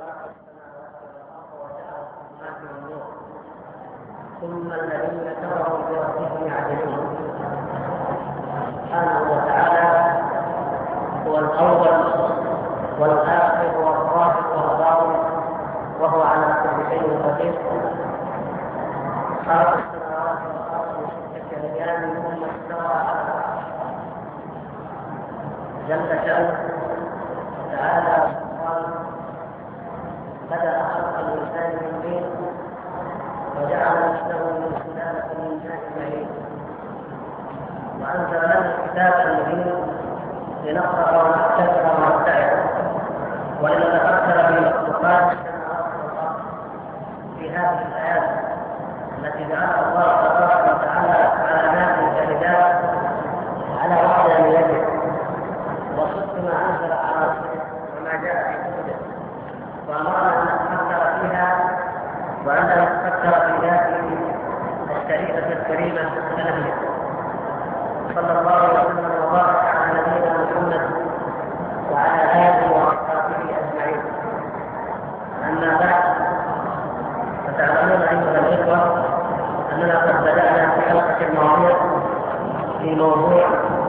ثم الذين كفروا بربهم يعدلون. سبحانه وتعالى هو الأول والآخر والظاهر والباطن، وهو على كل شيء قدير. خلق السماوات والأرض في 6 أيام ثم استوى على العرش جل شأنه تعالى سبحانه. بدأ خلق الإنسان من طين وجعل نفسه من سلالة من ماء مهين، وأنزل لنا الكتاب المبين لنقرأ ونعتبر ونتعظ ولنتفكر في مخلوقات السماوات والأرض في هذه الآيات التي جعلها الله تبارك وتعالى على ناس جاهدات على وحدانيته وصدق ما أنزل على رسوله وما جاء في كتبه، وأمرنا أن نتفكر فيها وأن نتفكر في ذاته الشريفة الكريمة النبي صلى الله عليه وسلم وبارك على نبينا محمد وعلى آله وأصحابه أجمعين. أما بعد، فتعلمون أيها الإخوة أننا قد بدأنا في الحلقة الماضية في موضوع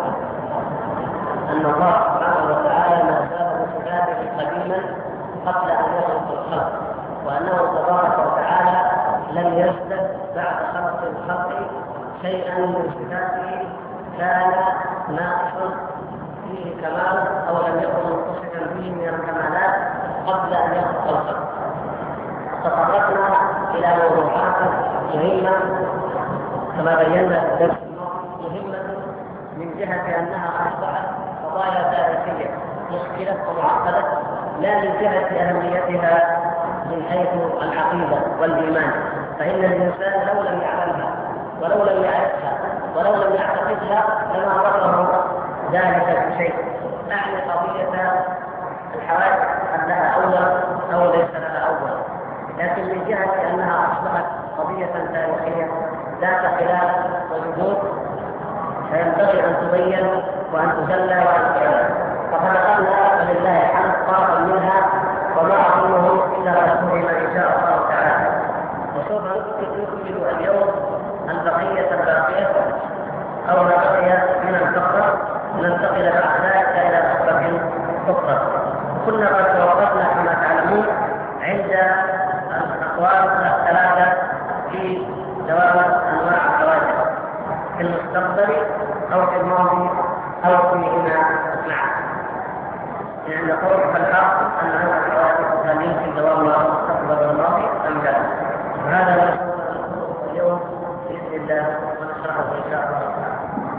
أن الله سبحانه وتعالى ما زال بصفاته قديما قبل أن يخلق الخلق، وأنه تبارك وتعالى لم يزدد بعد خلق الخلق شيئا من صفاته كان ناقصا فيه كمال أو لم يكن متصفا به من الكمالات قبل أن يخلق الخلق. تطرقنا إلى موضوعات مهمة كما بينا في الدرس مهمة من جهة أنها أصبحت قضايا تاريخية مشكلة ومعقدة، لا من جهة أهميتها من حيث العقيدة والإيمان، فإن الإنسان لو لم يعلمها ولو لم يعرفها ولو لم يعتقدها لما ضره ذلك بشيء. أعني قضية الحوادث أن لها أول أو ليس لها أول، لكن من جهة أنها أصبحت قضية تاريخية ذات خلاف وجذور فينبغي أن تبين وأن تجلى وأن تعلم. فخلقنا فلله الحمد طرفا منها وما أظنه إلا رسولنا إن شاء الله تعالى. وسوف نكمل اليوم البقية الباقية أو ما بقي من الفقرة، ننتقل بعد ذلك إلى فقرة أخرى. كنا قد توقفنا كما تعلمون عند الأقوال الثلاثة في دوام أنواع الحوادث في المستقبل أو في الماضي أو فيهما معا. يعني نقول فالحق أن هذا الحوادث هل يمكن دوامها المستقبل والماضي أم لا؟ وهذا ما نقول اليوم بإذن الله ونشرحه إن شاء الله تعالى.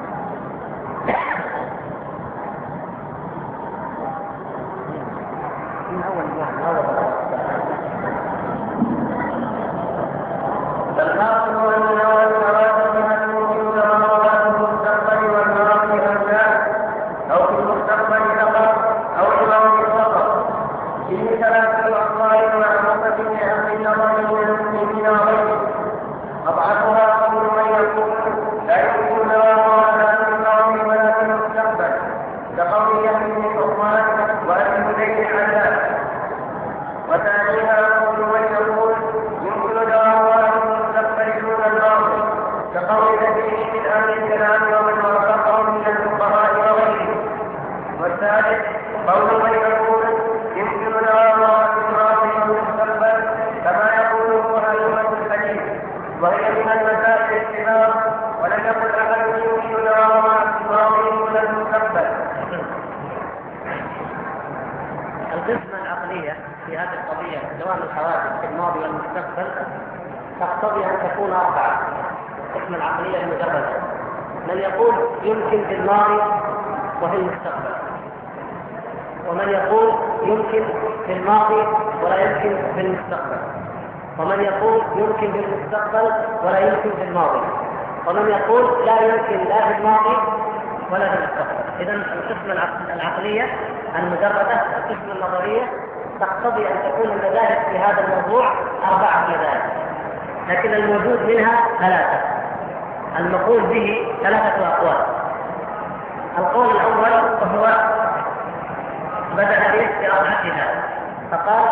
القسمة العقلية في هذه القضية دوام الحوادث في الماضي والمستقبل تقتضي أن تكون 4. القسمة العقلية المجردة من يقول يمكن في الماضي وفي المستقبل، ومن يقول يمكن في الماضي ولا يمكن في المستقبل، ومن يقول يمكن في المستقبل ولا يمكن في الماضي، ومن يقول لا يمكن لا في الماضي ولا في المستقبل. إذا القسمة العقلية المجردة، القسمة النظرية تقتضي أن تكون المذاهب في هذا الموضوع 4 مذاهب، لكن الموجود منها 3. المقول به 3 أقوال. القول الأول وهو بدأ به في 4 فقال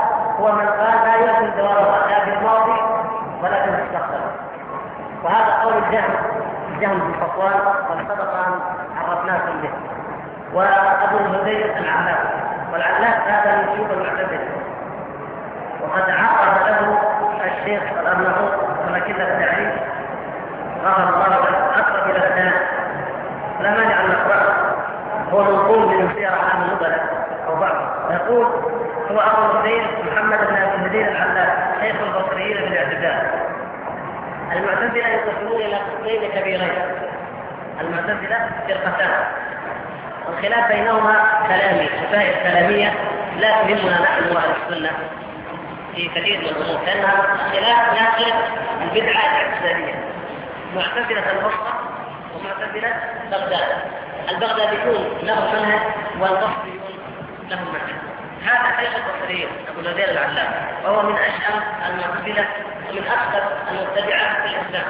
هو من قال لا يمكن دوامها لا في الماضي ولا في المستقبل. وهذا قول الجهم بن صفوان قد سبق أن عرفناكم به. وأبو الهذيل العلاف، والعلاف هذا من شيوخ المعتزلة، وقد عقد له الشيخ الأرناؤوط كما كنا التعريف غفر الله أقرب إلى الثاني، لا مانع أن نقرأه. هو منقول من سير أعلام النبلاء أو بعضه، يقول هو أبو الهذيل محمد بن أبي الهذيل العلاف شيخ البصريين بالاعتزال. المعتزلة ينقسمون إلى قسمين كبيرين. المعتزلة فرقتان، والخلاف بينهما كلامي، مسائل كلامية لا تهمنا نحن أهل السنة في كثير من الأمور، لأنها خلاف ناقل البدعة الاعتزالية. معتزلة البصرة ومعتزلة بغداد. البغداديون لهم منهج والبصريون لهم منهج. هذا شيخ البصريين أبو الهذيل العلاف، وهو من أشهر المعتزلة ومن أكثر المبتدعة في الإسلام.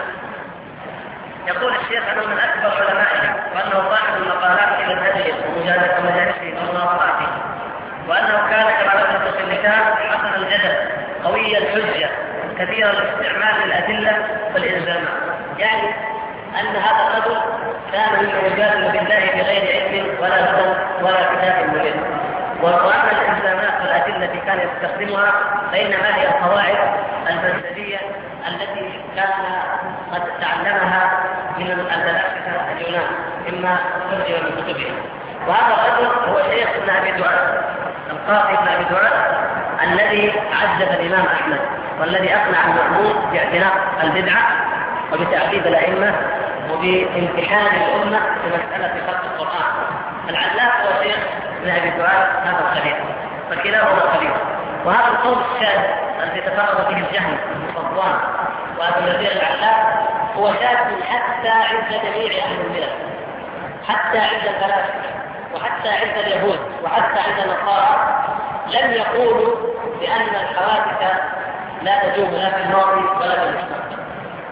يقول الشيخ أنه من أكبر علمائه، وأنه صاحب المقالات في منهجه ومجالسه ومناظراته، وأنه كان كما ذكرت في اللسان حسن الجدل قوي الحجة كثير الاستعمال للأدلة والإلزامات. يعني أن هذا الرجل كان يجادل بالله بغير علم ولا هدى ولا كتاب مبين، وأن الإلزامات والأدلة التي كان يستخدمها فإنما هي القواعد الفلسفية التي كان قد تعلمها من الفلاسفة اليونان إما ترجم من كتبهم. وهذا الرجل هو شيخ ابن أبي دؤاد، القاضي ابن أبي دؤاد الذي عذب الإمام أحمد، والذي أقنع المأمون باعتناق البدعة وبتعذيب الأئمة وبامتحان الأمة في مسألة خلق القرآن. العلاف هو شيخ ابن أبي دؤاد هذا الخليل، فكلاهما خليل. وهذا القول الشاذ الذي تفرد فيه الجهم بن صفوان وأبو الهذيل العلاف هو شاذ حتى عند جميع أهل الملل، حتى عند الفلاسفة وحتى عند اليهود وحتى عند النصارى لم يقولوا بأن الحوادث لا تدوم لا في الماضي ولا في المستقبل.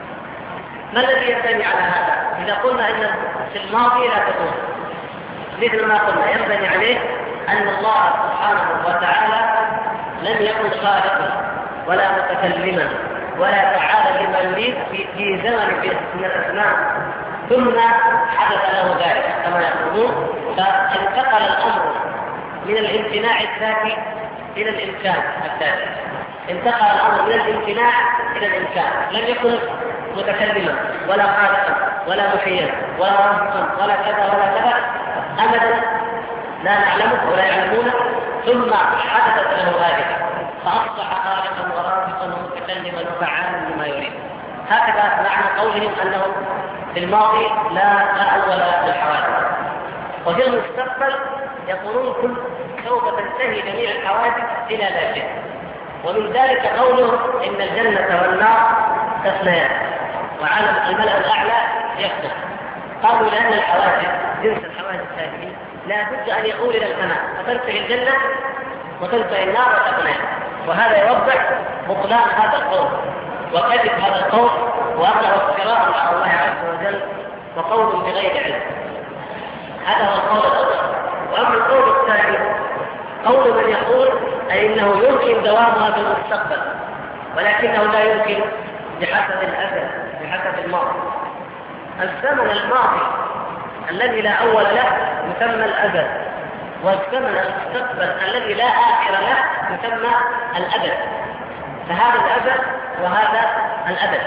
ما الذي ينبني على هذا؟ إذا قلنا أن في الماضي لا تدوم، مثل ما قلنا ينبني عليه أن الله سبحانه وتعالى لم يكن خالقا ولا متكلما ولا تعالى لما يريد في زمن من الأزمان، ثم حدث له ذلك كما يقولون، فانتقل الأمر من الامتناع الذاتي إلى الإمكان الذاتي. انتقل الأمر من الامتناع إلى الإمكان، لم يكن متكلما ولا خالقا ولا محيا ولا رازقا ولا كذا ولا كذا أبدا، لا نعلمه ولا يعلمونه، ثم حدثت له ذلك فأصبح خالقا ورازقا ومتكلما وفعالا لما يريد. هكذا معنى قولهم أنه في الماضي لا أول للحوادث، وفي المستقبل يقولون كل سوف تنتهي جميع الحوادث إلى لا شيء. ومن ذلك قولهم إن الجنة والنار تفنيان وعالم الملأ الأعلى يفنى. قالوا لأن الحوادث جنس الحوادث هذه لا بد أن يؤول إلى الفناء، فتنتهي الجنة وتنتهي النار وتفنيان. وهذا يوضح بطلان هذا القول وكذب هذا القول وأنه افتراء على الله عز وجل وقول بغير علم. هذا هو القول الأول. وأما القول الثاني قول من يقول أي إنه يمكن دوامها في المستقبل، ولكنه لا يمكن بحسب الأزل بحسب الماضي. الزمن الماضي الذي لا أول له يسمى الأزل، والزمن المستقبل الذي لا آخر له يسمى الأبد. فهذا الأبد وهذا الأبد.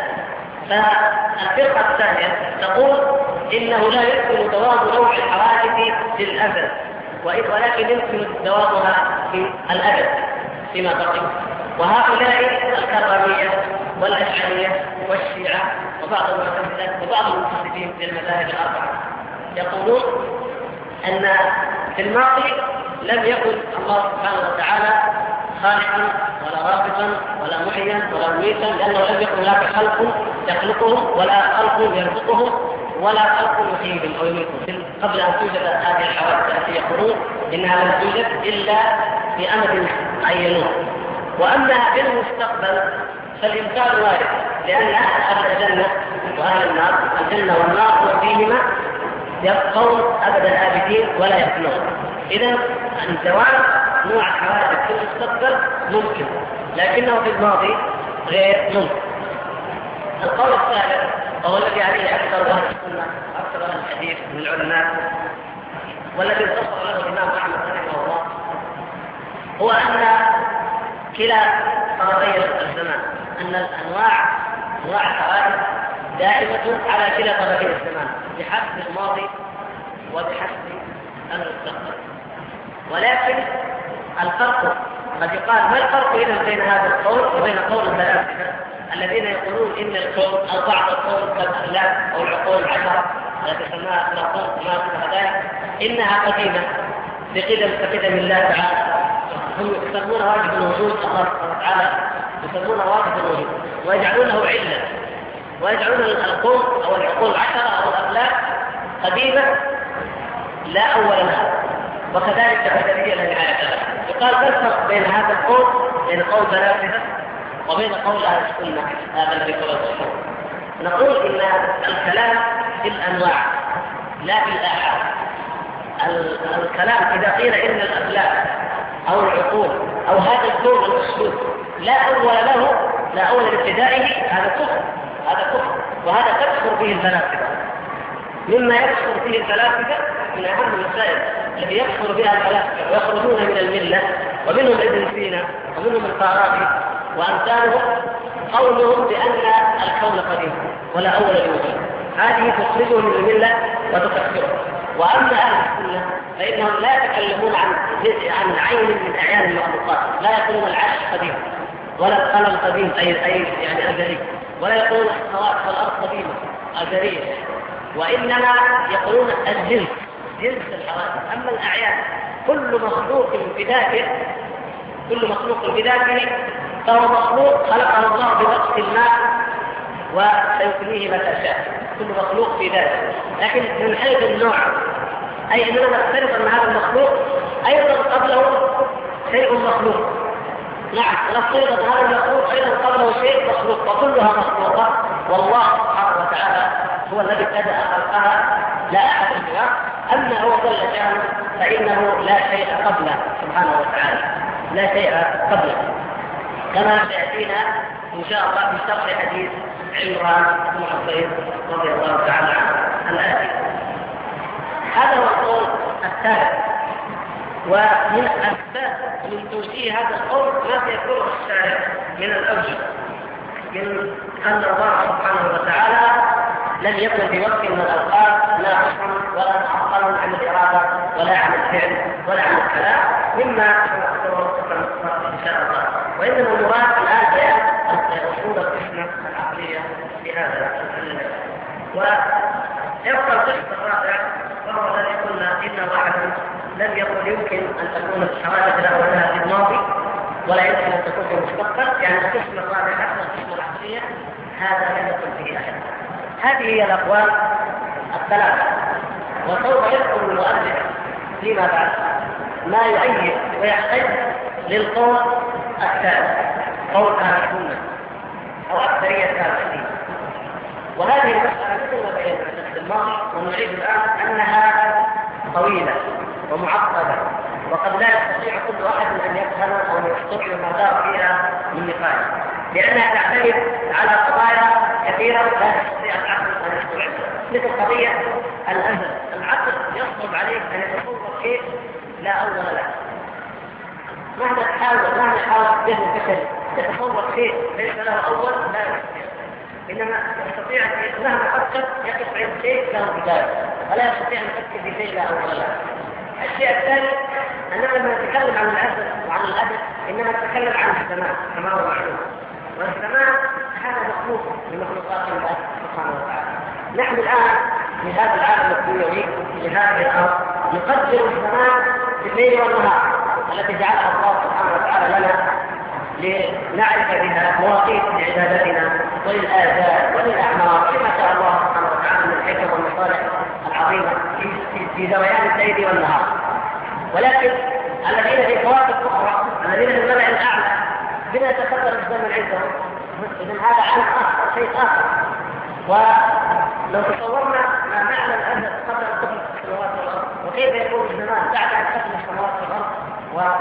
فالفرقة الثانية تقول إنه لا يمكن دوام نوع الحوادث في الأبد، ولكن يمكن دوامها في الأبد فيما بقي. وهؤلاء الكرامية والأشعرية والشيعة وبعض المعتزلة وبعض المفسرين في المذاهب الأربعة يقولون أن في الماضي لم يكن الله سبحانه وتعالى خالقا ولا رازقا ولا محيا ولا مميتا، لأنه لم يكن هناك خلق يخلقهم ولا خلق يرزقهم ولا خلق يحييهم أو يميتهم قبل أن توجد هذه الحوادث التي يقولون إنها لم توجد إلا في أمد عينوه. وأما في المستقبل فالإمكان وارد، لأن أهل الجنة وأهل النار الجنة والنار وفيهما يبقون أبد الآبدين ولا يفنون. إذن الدوام نوع الحوادث في المستقبل ممكن، لكنه في الماضي غير ممكن. القول الثالث وهو الذي عليه أكثر أهل السنة أكثر أهل الحديث من العلماء، والذي انتصر له الإمام أحمد رحمه الله، هو أن كلا طرفي الزمان، أن أنواع الحوادث دائمة على كلا طرفي الزمان بحسب الماضي وبحسب المستقبل. ولكن الفرق قد يقال ما الفرق إذا بين هذا القول وبين قول الفلاسفة الذين يقولون إن الكون أو بعض الكون كالأخلاق أو العقول العشرة التي سماها أخلاقون ما شابه ذلك إنها قديمة كقدم الله تعالى، هم يسمون واجب الوجود الله سبحانه وتعالى يسمون واجب الوجود ويجعلونه علة، ويجعلون الكون أو العقول العشرة أو الأخلاق قديمة لا أول لها، وكذلك بدنية لا نهاية لها. يقال ما الفرق بين هذا القول بين قول فلاسفة وبين قول أهل السنة هذا الذي قاله الشيخ؟ نقول إن الكلام في الأنواع لا في الآحاد. الكلام إذا قيل إن الأخلاق أو العقول أو هذا الكون المشهود لا أول له لا أول لابتدائه، هذا كفر، وهذا تكفر به الفلاسفة. مما يكفر به الفلاسفة من أهم المسائل التي يكفر بها الفلاسفة ويخرجون من الملة، ومنهم ابن سينا ومنهم الفارابي وأمثالهم، قولهم بأن الكون قديم ولا أول لوجوده، هذه تخرجه من الملة وتكفره. وأما أهل السنة فإنهم لا يتكلمون عن عين من أعيان المخلوقات، لا يقولون العرش قديم ولا القلم قديم أي يعني أزلي، ولا يقولون السماوات والأرض قديمة أزلية، وإنما يقولون الجنس، جنس الحوادث. أما الأعيان كل مخلوق بذاته فهو مخلوق خلقه الله بوقت ما وسيكفيه متى شاء، كل مخلوق في ذاته. لكن من حيث النوع أي أننا نفترض أن هذا المخلوق أيضا قبله شيء مخلوق. نعم، نفترض أن هذا المخلوق أيضا قبله شيء مخلوق، وكلها مخلوقة، والله سبحانه وتعالى هو الذي بدأ خلقها لا أحد سواه. أما هو جل شأنه فإنه لا شيء قبله سبحانه وتعالى، لا شيء قبله، كما سيأتينا إن شاء الله في شرح حديث عمران بن حصين رضي الله تعالى عنه الآتي. هذا هو القول الثالث. ومن أسباب من توجيه هذا القول ما سيكون الشارع من الأوجه، من أن الله سبحانه وتعالى لم يكن في وقت من الأوقات لا حكم ولا معطل عن الإرادة ولا عن الفعل ولا عن الكلام، مما سنذكره إن شاء الله. وإنما المراد الآن بيان أصول القسمة العقلية لهذا المجال. ويبقى القسم الرابع وهو الذي قلنا إن واحدا لم يقل يمكن أن تكون الحوادث الأولى في الماضي ولا يمكن أن تكون في المستقبل، يعني القسم الرابع حتى القسم العقلية هذا لم يكن فيه أحد. هذه هي الأقوال الثلاثة، وسوف يذكر المؤلف فيما بعد ما يؤيد ويحتج للقول الثالث، قول أهل السنة أو أكثرية أهل الحديث. وهذه المسألة مثل ما بينا في الماضي ونعيد الآن أنها طويلة ومعقدة، وقد لا يستطيع كل أحد أن يفهم أو يستطيع ما دار فيها من نقاش، لأنها تعتمد على قضايا كثيرة لا يستطيع العقل أن يستوعبها، مثل قضية الأزل. العقل يصعب عليه أن يتصور شيء لا أول له، مهما حاول ذهن البشري يتصور شيء ليس له أول لا يستطيع، إنما يستطيع مهما فكر يقف عند شيء له بداية، ولا يستطيع أن يفكر في شيء لا أول له. الشيء الثاني أننا لما نتكلم عن الأزل وعن الأبد إنما نتكلم عن السماء كما هو معلوم، والسماء هذا مخلوق من مخلوقات الله سبحانه وتعالى. نحن الآن في هذا العالم الدنيوي في هذه الأرض نقدر السماء بالليل والنهار التي جعلها الله سبحانه وتعالى لنا لنعرف بها مواقيت لعبادتنا وللآذان وللأعمار ولما شاء الله سبحانه وتعالى من الحكم والمصالح العظيمة في زويان الليل والنهار. ولكن الذين في كواكب أخرى، الذين في الملأ الأعلى بما يتقدر الزمن عندهم، إذن هذا عالم آخر، شيء آخر. ولو تصورنا ما معنى الأزل قبل أن تخلق السماوات والأرض، وكيف يكون الزمان بعد أن تخلق السماوات والأرض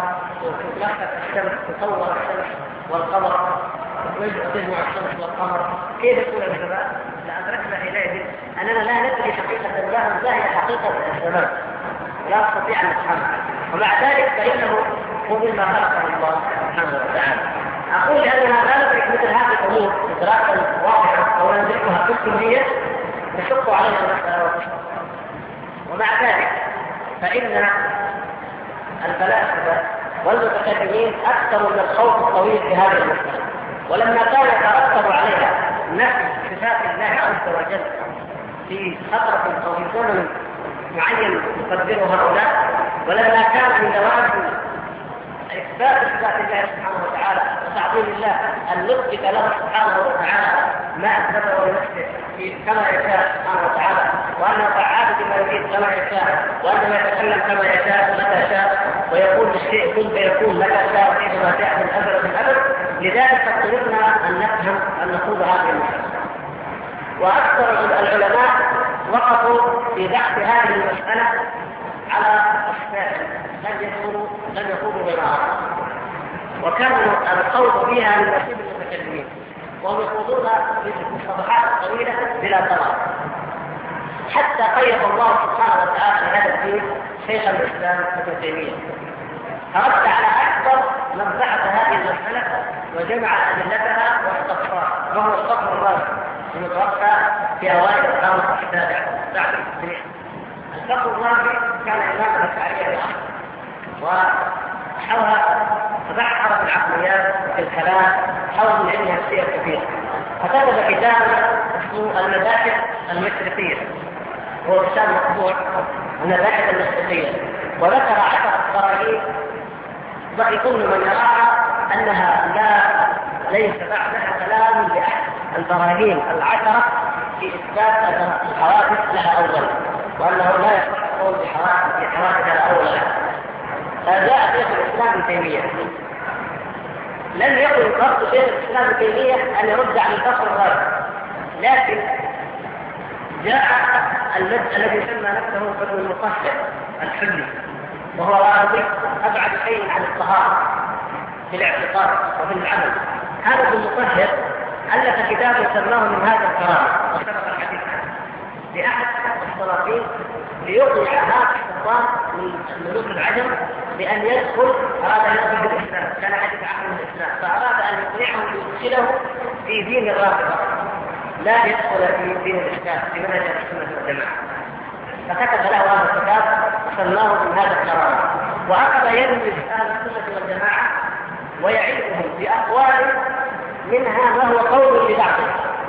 وتتلقى الشمس، تصور الشمس والقمر ويجمع الشمس والقمر، كيف يكون الزمان؟ لأدركنا حينئذ أننا لا ندري حقيقة الله، ما هي حقيقة الزمان، لا نستطيع أن نفهمها. ومع ذلك فإنه هو مما خلقه الله سبحانه وتعالى. أقول أننا لا ندرك مثل هذه الأمور إدراكا واضحا أو ندركها بالكلية تشق علينا المسألة وتشق. ومع ذلك فإن الفلاسفة والمتكلمين أكثر من الخوض الطويل في هذه المسألة، ولما كان يترتب عليها نفي صفات الله عز وجل في فترة أو في زمن معين يقدره هؤلاء، ولما كان من لوازم إثبات صفات الله سبحانه وتعالى وتعظيم الله أن نثبت له سبحانه وتعالى ما أثبته لنفسه كما يشاء سبحانه وتعالى، وأنه فعال بما يريد كما يشاء، وأنه يتكلم كما يشاء متى شاء، ويقول للشيء كن فيكون متى شاء وكيفما شاء من أبد من أبد. لذلك اضطررنا أن نفهم أن نخوض هذه المسألة. وأكثر العلماء وقفوا في بحث هذه المسألة على أسباب لم يخوضوا بينها، وكان الخوض فيها من نصيب المتكلمين، وهم يخوضونها في صفحات طويلة بلا طلاق، حتى قيد الله سبحانه وتعالى هذا الدين شيخ الإسلام ابن تيمية، فرد على أكبر من بحث هذه المسألة وجمع أدلتها واستقصاها، وهو الصفر الرابع المتوفى في أوائل القرن السابع بعد الهجرة. الفقر الرابع كان إمام الأشعرية وحوى تبحر في العقليات وفي الكلام، حوى من علم نفسية كثير، فكتب كتابا اسمه المباحث المشرقية، هو كتاب مطبوع المباحث المشرقية، وذكر 10 براهين يظن من يراها أنها ليس بعدها كلام لأحد. البراهين 10 في إثبات الحوادث لها أولا، وأنه لا يصح القول بحوادث لها أولا. فجاء شيخ الإسلام ابن تيمية، لم يكن قصد شيخ الإسلام ابن تيمية أن يرد عن الفقر الرابع، لكن جاء الذي سمى نفسه ابن المطهر الحلي، وهو رافضي أبعد شيء عن الطهارة في الاعتقاد وفي العمل. هذا ابن المطهر ألف كتابا سماه من هذا الكرامة وسبق الحديث لأحد السلاطين ليقنع هذا السلطان من ملوك العجم بأن يدخل، أراد أن يدخل في الإسلام، كان حديث عهد من الإسلام، فأراد أن يقنعه ليدخله في دين الرافضة، لا يدخل في دين الإسلام في منهج السنة والجماعة. فكتب له هذا الكتاب وسماه من هذا الكرامة، وأخذ يلمس أهل السنة والجماعة ويعيدهم بأقوال منها ما هو قول لبعضه.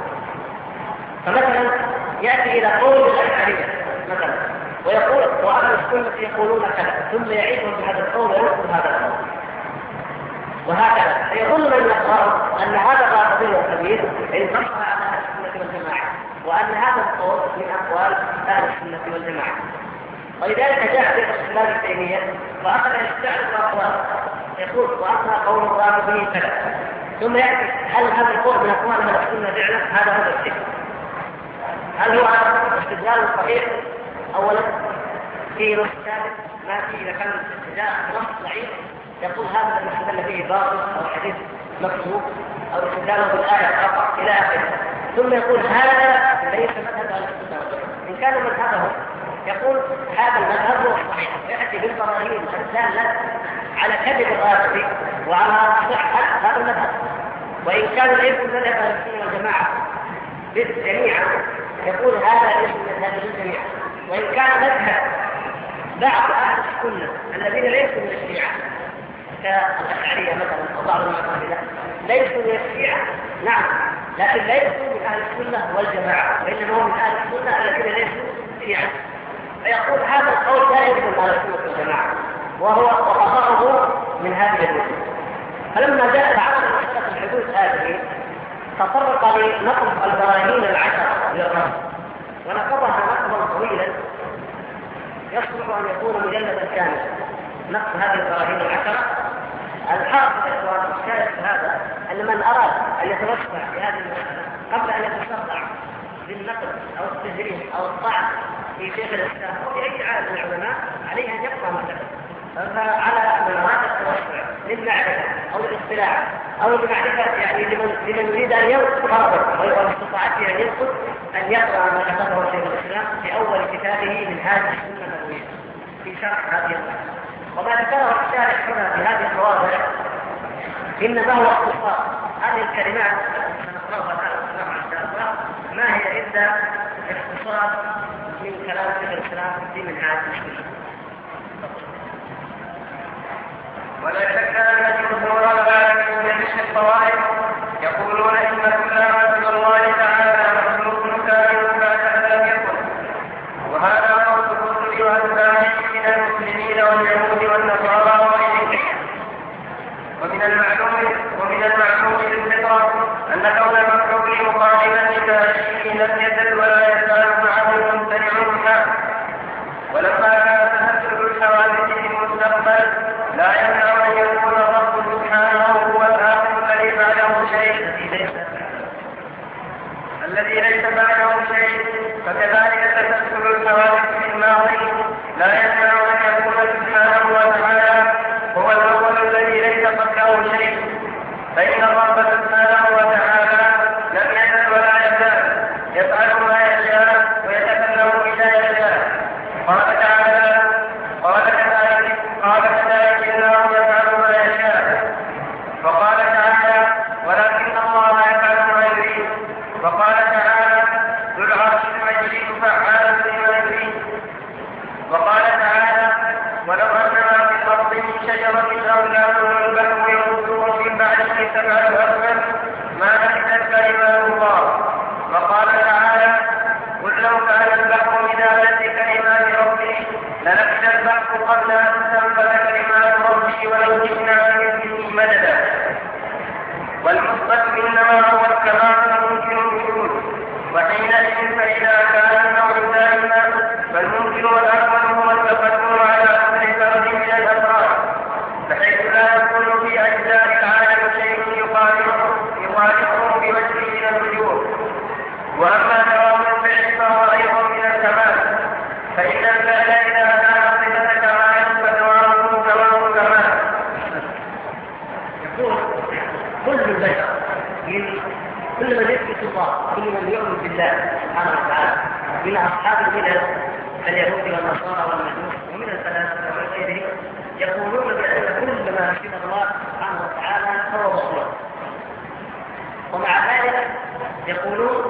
فمثلا يأتي إلى قول الأشعرية مثلا ويقول وأهل السنة يقولون كذا، ثم يعيدهم بهذا القول وينقل هذا القول، وهكذا. فيظن من يقرأ أن هذا الرافضي الكبير انتصر على أهل السنة والجماعة، وأن هذا القول من أقوال أهل السنة والجماعة. ولذلك جاء شيخ الإسلام ابن تيمية وأخذ يستعرض الأقوال، يقول وأما قول الرافضي كذا، ثم يأتي هل هذا القول من أقوال أهل السنة فعلا؟ هذا هو الشيء. هل هو استدلال صحيح؟ أولا في نص ثابت، ما في إذا كان استدلال نص ضعيف يقول هذا الاستدلال فيه باطل أو حديث مكتوب أو استدلال بالآية فقط إلى آخره. ثم يقول هذا ليس مذهب أهل السنة والجماعة. إن كان مذهبه يقول هذا المذهب هو الصحيح، يأتي بالبراهين الدالة على كذب الرافضي وعلى صحة هذا المذهب. وإن كان ليس مذهب أهل السنة والجماعة جميعا يقول هذا ليس مذهب الجميع. وإن كان مذهب بعض أهل السنة الذين ليسوا من الشيعة كالأشعرية مثلا أو بعض المعتزلة ليسوا من الشيعة، نعم، لكن ليسوا من أهل السنة والجماعة، وإنما هم من أهل السنة الذين ليسوا شيعة. فيقول هذا القول لا يجوز على السنة والجماعة، وهو وخطأه من هذه الوجوه. فلما جاء عصر مسألة الحدود هذه تطرق لنقض البراهين 10 للرد، ونقضها نقضا طويلا يصلح أن يكون مجلدا كاملا. نقض هذه البراهين 10 الحاصل الشاهد هذا أن من أراد أن يتوسع في هذه المسألة قبل أن يتشرع بالنقد أو التجريح أو الطعن في شيخ الإسلام أو في أي عالم من العلماء عليه أن يقرأ مثلا. فعلى من أراد التوسع للمعرفة أو للاطلاع أو لمعرفة يعني لمن يريد أن ينقض واستطاعته أن ينقض أن يقرأ ما كتبه شيخ الإسلام في أول كتابه من هذه السنة النبوية في شرح هذه الآية. وما ذكره الشارح هنا في هذه المواضع إنما هو اختصار هذه الكلمات سنقرأها الآن إن شاء الله ما هي إلا اختصار من كلام شيخ الإسلام في منهاج السنة. ولا شك أن جمهور العالمين من الطوائف يقولون إن كل ما سوى الله تعالى مخلوق كائن بعد أن لم يكن، وهذا قول كل وأتباعه من المسلمين واليهود والنصارى وغيرهم. ومن المعلوم بالفطرة أن كون المخلوق مقاربا لذاته لم يزل ولا يزال معه ممتنع منها، ولما كان تنزل الحوادث في المستقبل لا يمنع أن يكون الرب سبحانه هو الآخر الذي ليس بعده شيء، فكذلك تنزل الحوادث في الماضي لا يمنع أن يكون سبحانه وتعالى هو الأول الذي ليس قبله شيء، فإن الرب سبحانه وتعالى لم يزل ولا يزال يفعل ما يشاء ويتكلم إذا يشاء. قال تعالى: قال كذلك الله يفعل ما يشاء. وقال تعالى: ولكن الله يفعل ما يريد. وقال تعالى: ذو العرش المجيد فعال لما يريد. وقال تعالى: ولو أن ما في الأرض من شجرة أقلام والبحر يمده من بعده سبعة أبحر ما نفدت كلمات الله. وقال تعالى: قل لو كان البحر مدادا لكلمات ربي لنفد البحر قبل أن تنفذ كلمات ربي ولو جئنا بمثله مددا. والمثبت إنما هو الكمال الممكن الوجود، وحينئذ فإذا كان النوع دائما فالممكن والأكمل هو التقدم على أمر فرد من الأفراد، بحيث لا يكون في أجزاء العالم شيء يخالفه بوجه من الوجوه. وأما دوام الفعل فهو أيضا من الكمال، فإن الفعل إذا كان صفة كمال فدوامه دوام كمال. يقول كل البشر كل من يثبت الله، كل من يؤمن بالله سبحانه وتعالى من أصحاب الملل كاليهود والنصارى والمجوس ومن الفلاسفة وغيرهم يقولون بأن كل ما سوى الله سبحانه وتعالى هو مخلوق، ومع ذلك يقولون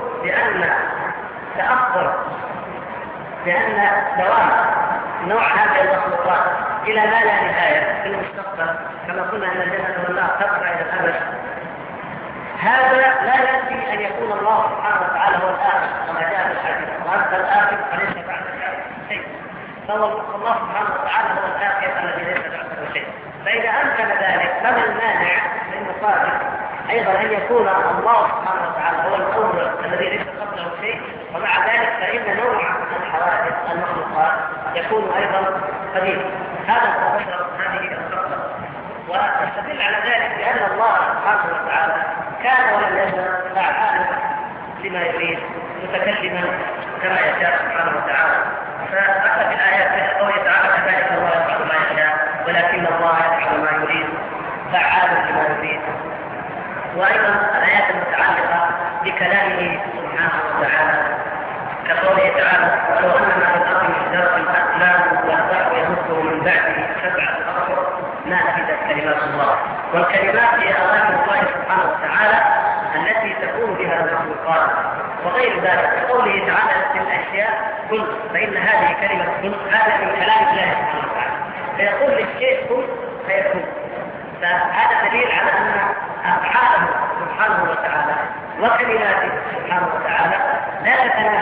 بأن دوام نوع هذه المخلوقات إلى ما لا نهاية في المستقبل، كما قلنا أن الجنة والنار تبقى إلى الأبد، هذا لا يكفي أن يكون الله سبحانه وتعالى هو الآخر كما جاء في الحديث: وأنت الآخر فليس بعدك شيء. فالله سبحانه وتعالى هو الآخر الذي ليس بعده شيء. فإذا أمكن ذلك فما المانع من مقابل أيضا أن يكون الله سبحانه وتعالى هو الأول الذي ليس قبله شيء، ومع ذلك فإن نوع الحوادث المخلوقات يكون أيضا قديم. هذا هو بشر هذه الخطة، ويستدل على ذلك بأن الله سبحانه وتعالى كان ولم يزل فعالا لما يريد متكلما كما يشاء سبحانه وتعالى. فأتى في الآيات في قوله تعالى: كذلك الله يفعل ما يشاء ولكن الله يفعل ما يريد فعال لما يريد. وأيضا الآيات المتعلقة بكلامه سبحانه وتعالى كقوله تعالى: ولو أن ما في الأرض من شجرة أقلام والبحر يمده من بعده سبعة أبحر ما نفدت كلمات الله. والكلمات هي أوامر الله سبحانه وتعالى التي تكون بها المخلوقات وغير ذلك. كقوله تعالى: في الأشياء كن، فإن هذه كلمة كن هذا من كلام الله سبحانه وتعالى، فيقول للشيء كن فيكون. فهذا دليل على أن أفعاله سبحانه وتعالى وكلماته سبحانه وتعالى لا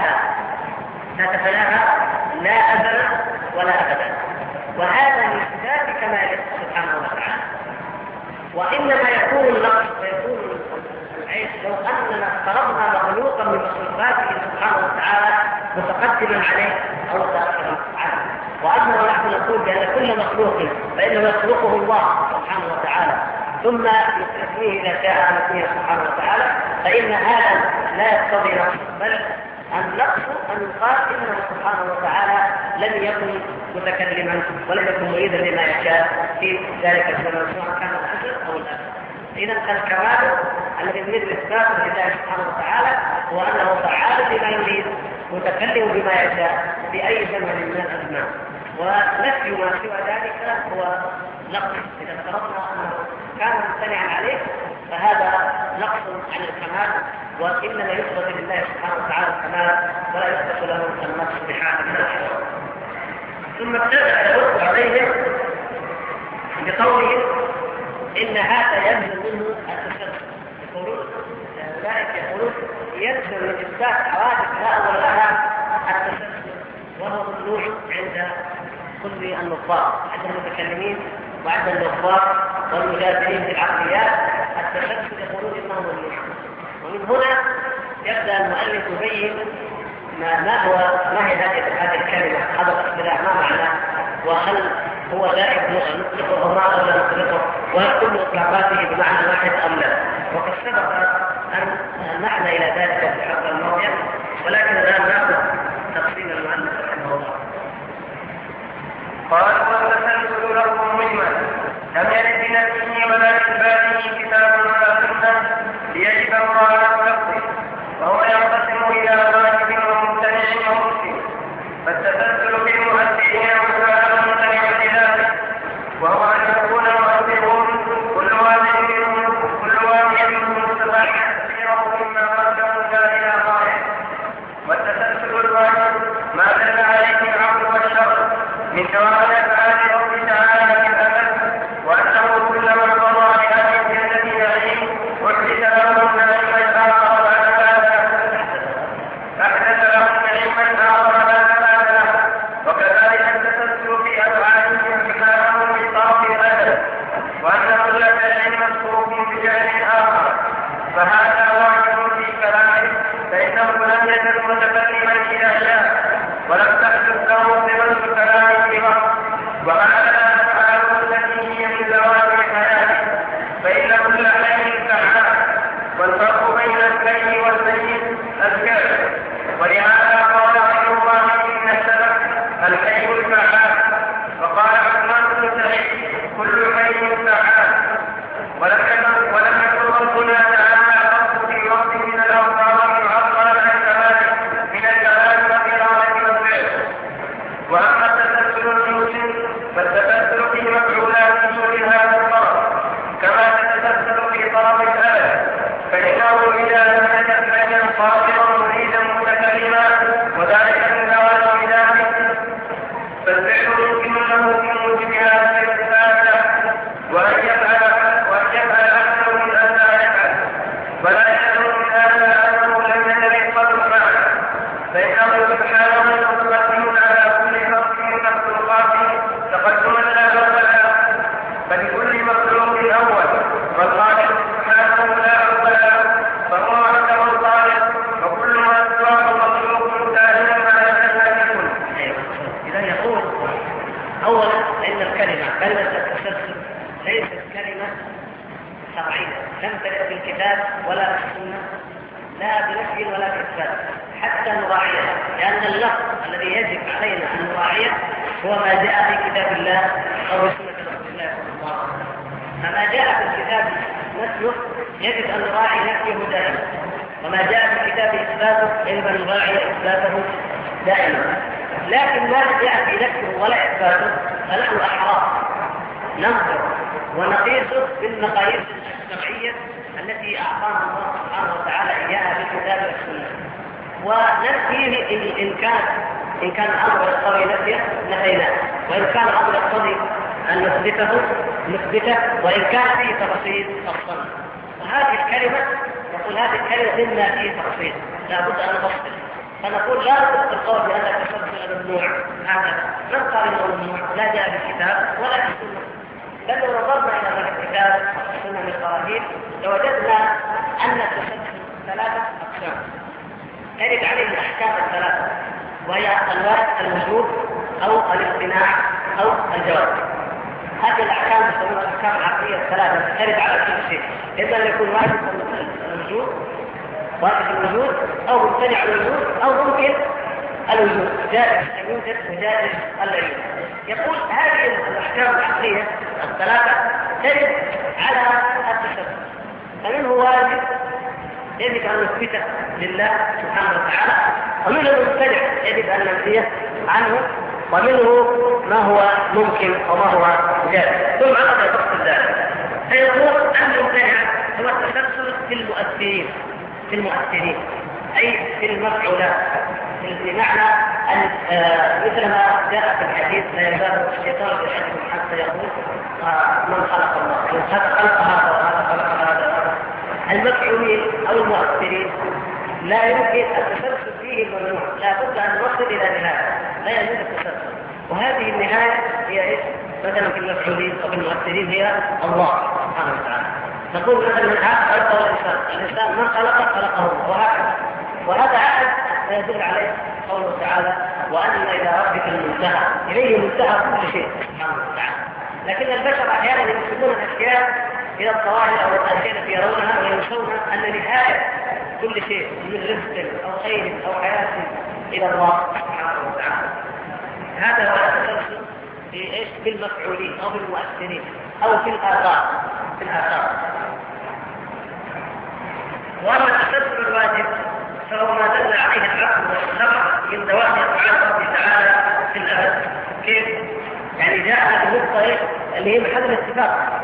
تتناهى لا أزلا ولا أبدا، وهذا من صفات كماله سبحانه وتعالى. وإنما يكون النقص ويكون العيش لو أننا افترضنا مخلوقا من مخلوقاته سبحانه وتعالى متقدما عليه أو متأخرا عنه. وأما نحن نقول بأن كل مخلوق فإنه يخلقه الله سبحانه وتعالى ثم يستثنيه إذا شاء أن يثنيه سبحانه وتعالى، فإن هذا لا يقتضي نقص، بل النقص أن يقال إنه سبحانه وتعالى لم يكن متكلما ولم يكن مريدا لما يشاء في ذلك الزمن سواء كان الأجل أو الأجل. إذا الكمال الذي يريد إثباته لله سبحانه وتعالى هو أنه فعال بما يريد متكلم بما يشاء في أي زمن من الأزمان، ونفي ما سوى ذلك هو نقص. إذا افترضنا أنه كان ممتنعا عليه فهذا نقص عن الكمال، وإنما يثبت لله سبحانه وتعالى الكمال ولا يثبت له النقص بحال من الأحوال. ثم ابتدأ يرد عليهم بقوله إن هذا يلزم منه التسلسل. يقولون يلزم من إثبات حوادث لا أول لها التسلسل، وهو ممنوع عند كل النظار، عند المتكلمين وعند النظار والمجادلين في العقليات. التسلسل يقولون إنه ممنوع. ومن هنا يبدأ المؤلف يبين ما هي هذه الكلمة، هذا الاصطلاح ما معناه، وهل هو دائم نطلقه أو لا نطلقه، وهل كل إطلاقاته بمعنى واحد أم لا. وقد سبق أن نحن إلى ذلك في الحلقة الماضية، ولكن الآن نأخذ تفصيل المؤلف رحمه الله. قال والتسلسل لفظ مجمل لم يرد بنفسه ولا بإثباته كتاب ولا سنة ليجب مراعاة لفظه، وهو ينقسم إلى واجب وممتنع ومسلم. فالتسلسل بالمؤثرين وسائر الممتنع لذلك، وهو أن يكون مؤثرهم كل واحد منهم مستقل تفسيره مما قدمه إلى غاية. والتسلسل الواجب ما دل عليه العقل والشرع من دوام أفعال رب تعالى في الأبد، وأنه كلما قضى لهذه التي يعين أحدث لهم نعيما آخر بعد هذا، وكذلك التسلسل في أفعالهم كفاهم من طرف الأدب، وأن كل فعل مسبوق بفعل آخر، فهذا واجب في كلامه، فإنه لم يزل متكلما إذا شاء ولم تحدث له صفة كلامه وقت، وهذا أفعاله التي هي من زواج حياته، فإن كل حي فعال، والفرق بين الحي والميت أذكار. ولهذا قال رحمه الله إن السبب الحي الفعال، وقال عثمان بن سعيد كل حي فعال. ولم يكن ربنا تعالى قصد في وقت من الأوقات معطلا عن كماله من الكلام والإرادة والفعل. وأما التسلسل المسلم فالتسلسل في مفعولاته من هذا الطرف كما تتسلسل في طرف الأبد، فإنه إذا لم يتكلم قاصرا مريدا متكلما وذلك من دوام ذلك، فالفعل يمكن له في موجب هذه الإثبات وأن يفعل أكثر من أن لا يفعل، ولا يدعو من هذا أنه لم يدرك قبل فعل، فإنه سبحانه متقدم على كل فرق من مخلوقاته تقدما لا أول له، فلكل مخلوق أول، والخالق سبحانه لا أول له، فهو وحده الخالق، وكل ما سواه مخلوق دائما على ذلك. إذا يقول أولا إن كلمة التسلسل ليست كلمة شرعية، لم ترد في الكتاب ولا في السنة، لا بنفي ولا بإثبات حتى نراعيها، لأن اللفظ الذي يجب علينا أن نراعيه هو ما جاء في كتاب الله أو سنة رسول الله صلى الله عليه وسلم. فما جاء في الكتاب نفيه يجب أن نراعي نفيه دائما، وما جاء في الكتاب إثباته يجب أن نراعي إثباته دائما. لكن ما جاء في نفيه ولا إثباته فنحن أحرار ننظر ونقيسه بالمقاييس الشرعية التي أعطانا الله سبحانه وتعالى إياها في الكتاب والسنة، وننفيه إن كان الأمر يقتضي نفيه نفيناه، وإن كان الأمر يقتضي أن نثبته، وإن كان فيه تفصيل فصلنا. وهذه الكلمة نقول هذه الكلمة مما فيه تفصيل لا بد أن نفصل، فنقول لا نطلق القول بأن التسلسل ممنوع، هكذا من قال إنه ممنوع لا جاء في الكتاب ولا في السنة. بل لو نظرنا إلى هذا الكتاب والسنة من البراهين لوجدنا أن التسلسل ثلاثة أقسام ترد عليه الأحكام الثلاثة، وهي الوجوب أو الامتناع أو الجواز. هذه الأحكام يسمونها الأحكام العقلية الثلاثة ترد على كل شيء، إما أن يكون واجب الوجوب واجب الوجود أو ممتنع الوجود أو ممكن الوجود، جائز أن يوجد وجائز ألا يوجد. يقول هذه الأحكام العقلية الثلاثة تجب على التشبه، فمنه واجب يجب أن نثبته لله سبحانه وتعالى، ومنه الممتنع يجب أن ننفيه عنه، ومنه ما هو ممكن وما هو جائز. ثم أخذ يفصل ذلك فيقول الممتنع هو التسلسل في المؤثرين أي في المفعولات، بمعنى أن مثل ما جاء في الحديث لا يزال الشيطان في حديث حتى يقول من خلق الله، هذا خلق هذا وهذا خلق هذا. المفعولين أو المؤثرين لا يمكن التسلسل فيه الممنوع، لا بد أن نصل إلى نهاية، لا يجوز التسلسل. وهذه النهاية هي إيش؟ مثلا في المفعولين أو في المؤثرين هي الله سبحانه وتعالى. نقول مثلا من هذا خلقه الإنسان من خلقه الله، وهكذا. وهذا عهد يدل عليه قوله تعالى وأن إلى ربك المنتهى، إليه منتهى كل شيء سبحانه وتعالى. لكن البشر أحيانا ينسبون الأشياء إلى الظواهر أو الأشياء التي يرونها وينسون أن نهاية كل شيء من رزق أو خير أو حياة إلى الله سبحانه وتعالى. هذا هو التسلسل في إيش؟ في المفعولين أو في المؤثرين أو في الآثار. وأما التسلسل الواجب فهو ما دل عليه العقل والشرع من دوافع أفعال الله تعالى في الأبد. كيف؟ يعني جاء بالنقطة اللي هي محل الاتفاق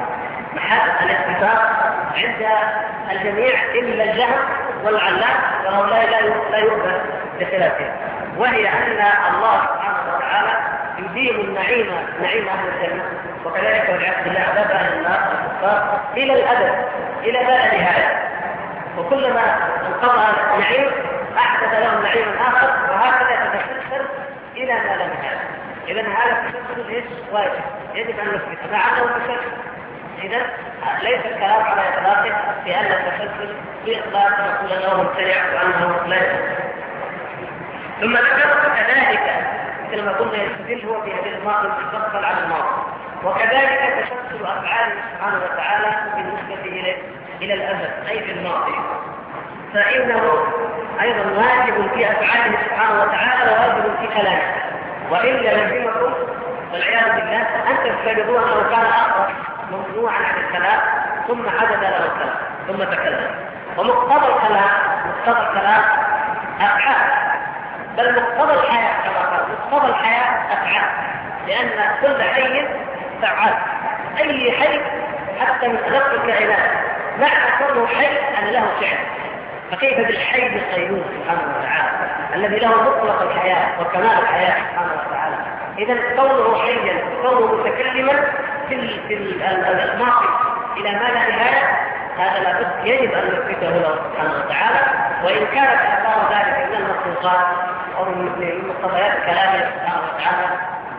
عند الجميع إلا الجهل والعلام وهؤلاء لا يؤمن بخلافه، وهي أن الله سبحانه وتعالى يديم النعيم نعيم أهل الجنة، وكذلك والعياذ بالله عذاب أهل النار الكفار إلى الأبد إلى ما لا نهاية، وكلما انقضى النعيم أحدث لهم نعيما آخر، وهكذا يتسلسل إلى ما لا نهاية. إذا هذا التسلسل واجب يجب أن نثبت مع أنه تسلسل. إذا ليس الكلام على إطلاقه في أن التسلسل في إطلاق نقول أنه ممتنع وأنه لا يجوز. ثم ذكر كذلك مثل ما قلنا يستدل هو في هذه الماضي المستقبل على الماضي، وكذلك تسلسل أفعاله سبحانه وتعالى بالنسبة إلى الأزل أي في الماضي، فإنه أيضا واجب في أفعاله سبحانه وتعالى وواجب في كلامه. وإلا لزمكم والعياذ بالله أن تفترضوا أنه كان أخر ممنوعا عن الكلام ثم حدث له الكلام ثم تكلم. ومقتضى الكلام أفعال، بل مقتضى الحياة كما قال مقتضى الحياة أفعال، لأن كل حي فعال. أي حي حتى من أدق الكائنات معنى كونه حي أن له فعل، فكيف بالحي القيوم سبحانه وتعالى الذي له مطلق الحياة وكمال الحياة سبحانه وتعالى. إذا كونه حيا كونه متكلما في الماضي إلى ما لا نهاية، هذا لابد يجب أن نثبته له سبحانه وتعالى، وإن كانت آثار ذلك من المخلوقات أو من مقتضيات كلامه سبحانه وتعالى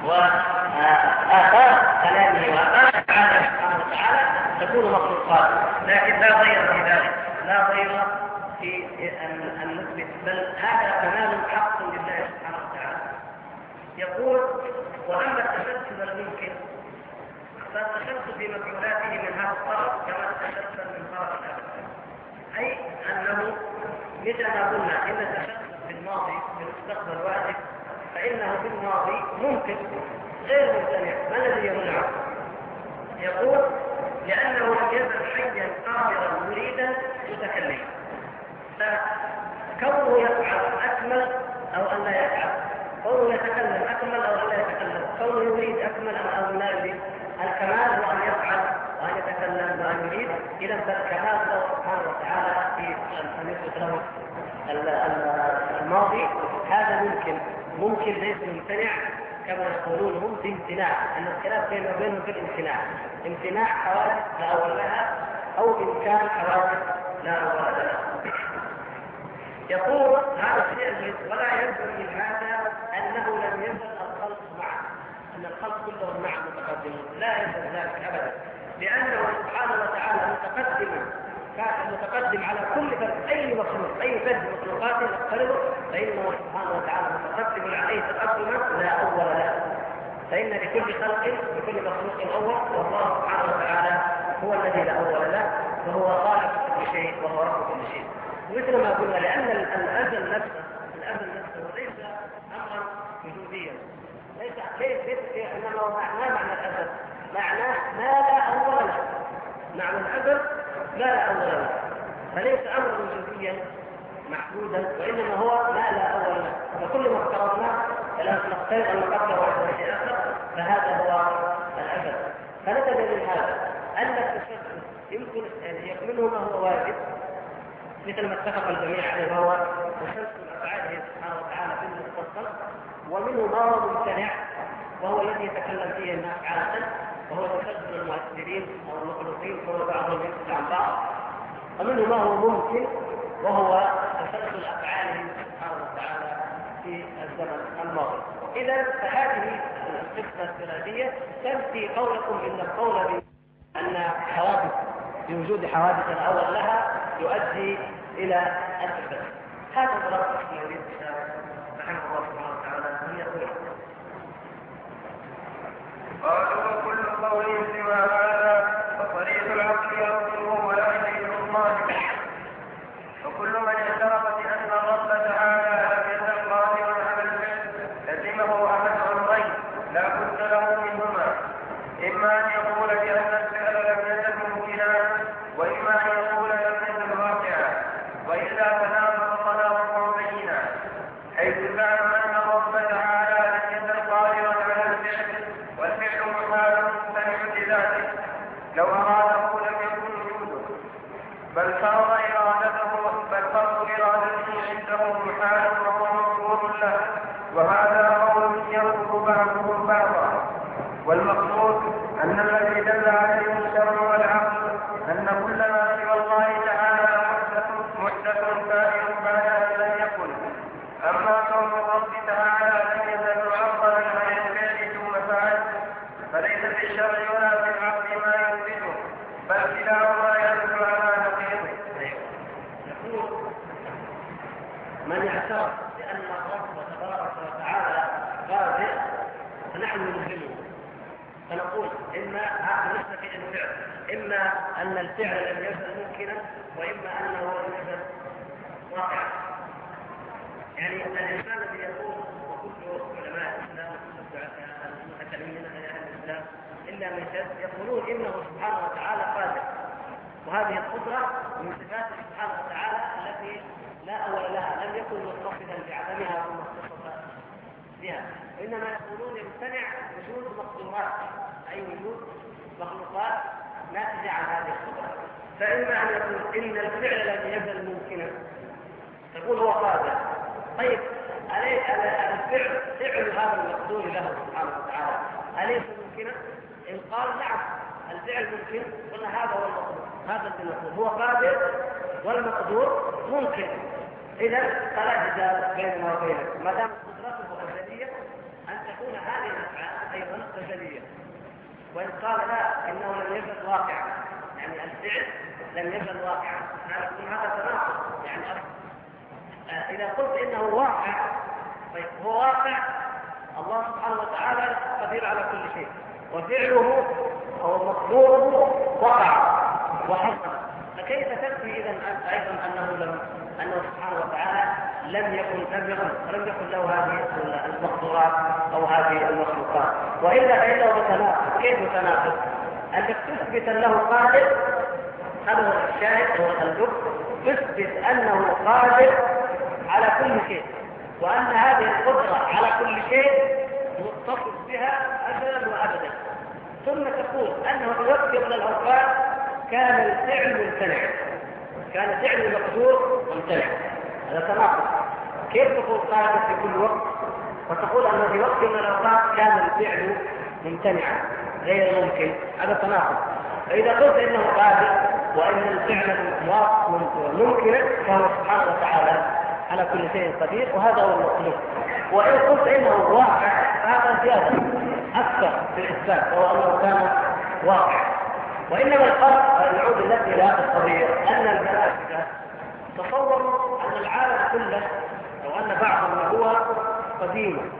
وآثار كلامه وآثار أفعاله سبحانه وتعالى تكون مخلوقات، لكن لا غير في ذلك، لا غير في أن نثبت، بل هذا كمال حق لله سبحانه وتعالى. يقول وأما التسلسل الممكن فالتسلسل في مفعولاته من هذا الطرف كما تسلسل من طرف الأبد، أي أنه مثل ما قلنا إن التسلسل في الماضي في المستقبل واجب، فإنه في الماضي ممكن غير ممتنع. ما الذي يمنعه؟ يقول لأنه لم يزل حيا قادرا مريدا متكلما، فكونه يفعل أكمل أو أن لا يفعل، كونه يتكلم أكمل أو أن لا يتكلم، كونه يريد أكمل أو لا يريد. الكمال هو أن يفعل وأن يتكلم وأن يريد. إذا فالكمال له سبحانه وتعالى في أن يثبت له الماضي هذا ممكن ليس ممتنع كما يقولون هم في امتناع، أن الخلاف بينهم وبينهم في الامتناع، امتناع حوادث لا أول لها أو إمكان حوادث لا أول لها. يقول هذا الشيء ولا يلزم من هذا أنه لم يزل الخلق معه، أن الخلق كلهم معه متقدمون، لا يلزم ذلك أبدا، لأنه سبحانه وتعالى متقدم على كل فرد، أي مخلوق أي فرد مخلوقاته نقتربه فإنه سبحانه وتعالى متقدم عليه تقدما لا أول له، فإن لكل خلق لكل مخلوق أول، والله سبحانه وتعالى هو الذي لا أول له، وهو خالق كل شيء وهو رب كل شيء. مثل ما قلنا لأن الأزل نفسه ليس أمرا وجوديا، ليس إنما هو ما معنى الأزل؟ معناه ما لا أول له، معنى الأزل ما لا أول له، فليس أمرا وجوديا محدودا، وإنما هو ما لا أول له، فكل ما افترضناه الآن نفترض أن نقدر واحد شيء آخر فهذا هو الأزل. فنتج من هذا أن التشبه يمكن أن يكمله ما هو واجب مثل ما اتفق الجميع عليه وهو تسلسل أفعاله سبحانه وتعالى في المفصل، ومنه ما هو ممتنع وهو الذي يتكلم فيه الناس عادة، وهو تسلسل المؤثرين أو المخلوقين كما بعضهم يكتب عن بعض، ومنه ما هو ممكن وهو تسلسل أفعاله سبحانه وتعالى في الزمن الماضي. إذا فهذه القصة الثلاثية تنفي قولكم إن القول أن حوادث بوجود حوادث الأول لها يؤدي إلى التشبه. هذا ملخص ما يريد الشارع رحمه الله سبحانه وتعالى أن يقول. قالوا كل قول سوى هذا فطريق العقل يرده ولا يزيد الله، وكل من اعترف بأن الرب تعالى لم يزل قادرا على الفعل لزمه أحد أمرين لا بد له منهما، إما أن يقول بأن الفعل لم يزل ممكنا، وإما أن يقول لم يزل واقعا، وإلا تناقض تناقضا بينا، حيث زعم أن الرب تعالى لم يزل قادرا على الفعل والفعل محال ممتنع بذاته لو أراده لم يكن وجوده، بل فرض إرادته عنده محال وهو مقدور له، وهذا قول يرفض بعضهم بعضا. والمقصود أن الذي دل عليه الشرع والعقل أن كل ما سوى الله تعالى محدث كائن بعد أن لم يكن. أما كون الرب تعالى لم يزل معطلا عن الفعل ثم فعل فليس في الشرع ولا في العقل ما يثبته، بل كلاهما يدل على نقيضه. يقول من اعترف بأن الرب تبارك وتعالى قادر فنحن نلزمه، فنقول إما بالنسبة للفعل إما أن الفعل لم يزل ممكنا، وإما أنه لم يزل واقعا. يعني الإنسان الذي يقول وكل علماء الإسلام المتكلمين عن أهل الإسلام إلا من شد يقولون إنه سبحانه وتعالى قادر، وهذه القدرة من صفاته سبحانه وتعالى التي لا أول لها، لم يكن متصفا بعدمها ثم اتصف بها، وإنما يقولون يمتنع وجود مقدورات، أي وجود مخلوقات ناتجة عن هذه القدرة. فإما أن يقول إن الفعل لم يزل ممكنا تقول هو قادر، طيب الفعل فعل هذا المقدور له سبحانه وتعالى أليس ممكنا؟ إن قال نعم الفعل ممكن قلنا هذا هو المقدور، هذا المقدور هو قادر والمقدور ممكن، إذا فلا جدال بيننا وبينك ما دام قدرته أزلية أن تكون هذه الأفعال أيضا أزلية. وإن قال لا إنه لم يزل واقعا، يعني الفعل لم يزل واقعا، هذا تناقض. يعني إذا قلت إنه واقع، طيب هو واقع، الله سبحانه وتعالى قدير على كل شيء، وفعله أو مقدوره وقع وحصل، فكيف تنفي إذا أيضا أنه سبحانه وتعالى لم يكن له هذه المقدورات أو هذه المخلوقات؟ وإلا فإنه تناقض. كيف تناقض؟ أنك تثبت أنه قادر، هذا هو الشاهد، هو الدب، تثبت أنه قادر على كل شيء، وأن هذه القدرة على كل شيء متصف بها أبدا وأبدا، ثم تقول أنه في وقت من الأوقات كان الفعل ممتنع، كان فعل المقدور ممتنع. هذا تناقض. كيف تقول قادر في كل وقت وتقول أنه في وقت من الأوقات كان الفعل ممتنعا غير ممكن؟ هذا تناقض. فإذا قلت إنه قادر وإن الفعل ممكن فهو سبحانه وتعالى على كل شيء قدير، وهذا هو المطلوب. وإن قلت إنه واقع هذا زيادة أكثر في الإثبات، وهو أنه كان واقع. وإنما الفرق العود التي إلى القضية أن الفلاسفة تصوروا أن العالم كله أو أن بعضهم هو قديم،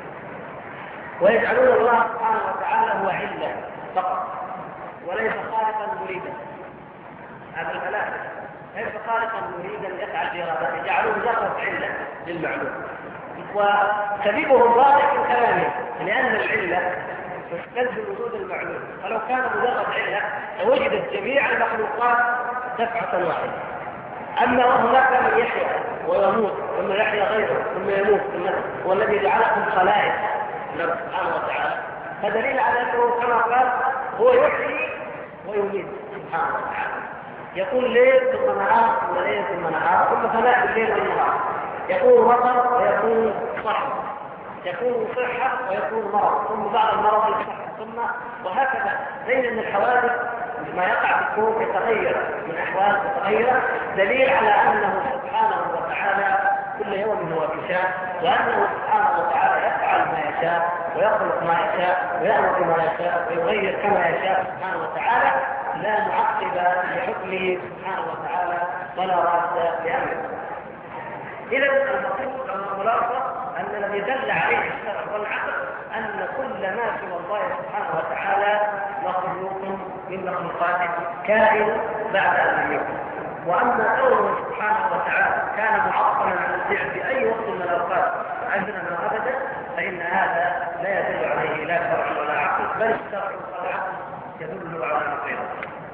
ويجعلون الله سبحانه وتعالى هو علة فقط وليس خالقا مريدا. هذا الفلاسفة ليس خالقا مريدا يفعل بإرادته، جعلوه مجرد علة للمعلوم. وسببهم واضح في كلامه، لأن العلة تستلزم وجود المعلوم، فلو كان مجرد علة لوجدت جميع المخلوقات دفعة واحدة. أما هناك من يحيا ويموت ثم يحيا غيره ثم يموت ثم هو الذي جعلكم خلائق الله سبحانه وتعالى، فدليل على أنه كما قال هو يحيي ويميت سبحانه وتعالى. يكون ليل ثم نهار ثم ليل ثم نهار ثم فناء الليل والنهار، يكون مطر ويكون صحراء، يكون صحة ويكون مرض، ثم بعد المرض الصحة، ثم وهكذا. زي أن الحوادث ما يقع في الكون يتغير من أحوال متغيرة، دليل على أنه سبحانه وتعالى كل يوم هو في شأن، وأنه سبحانه وتعالى يفعل ما يشاء ويخلق ما يشاء ويأمر بما يشاء ويغير كما يشاء سبحانه وتعالى، لا معقب لحكمه سبحانه وتعالى ولا راد لأمره. إذا المقصود الملاحظة أن الذي دل عليه الشرع والعقل أن كل ما سوى الله سبحانه وتعالى مخلوق من مخلوقاته كائن بعد أن يكون. وأما كونه سبحانه وتعالى كان معطلا عن الفعل في أي وقت من الأوقات عندنا أبدا، فإن هذا لا يدل عليه لا شرع ولا عقل، بل الشرع والعقل يدل على نقيضه.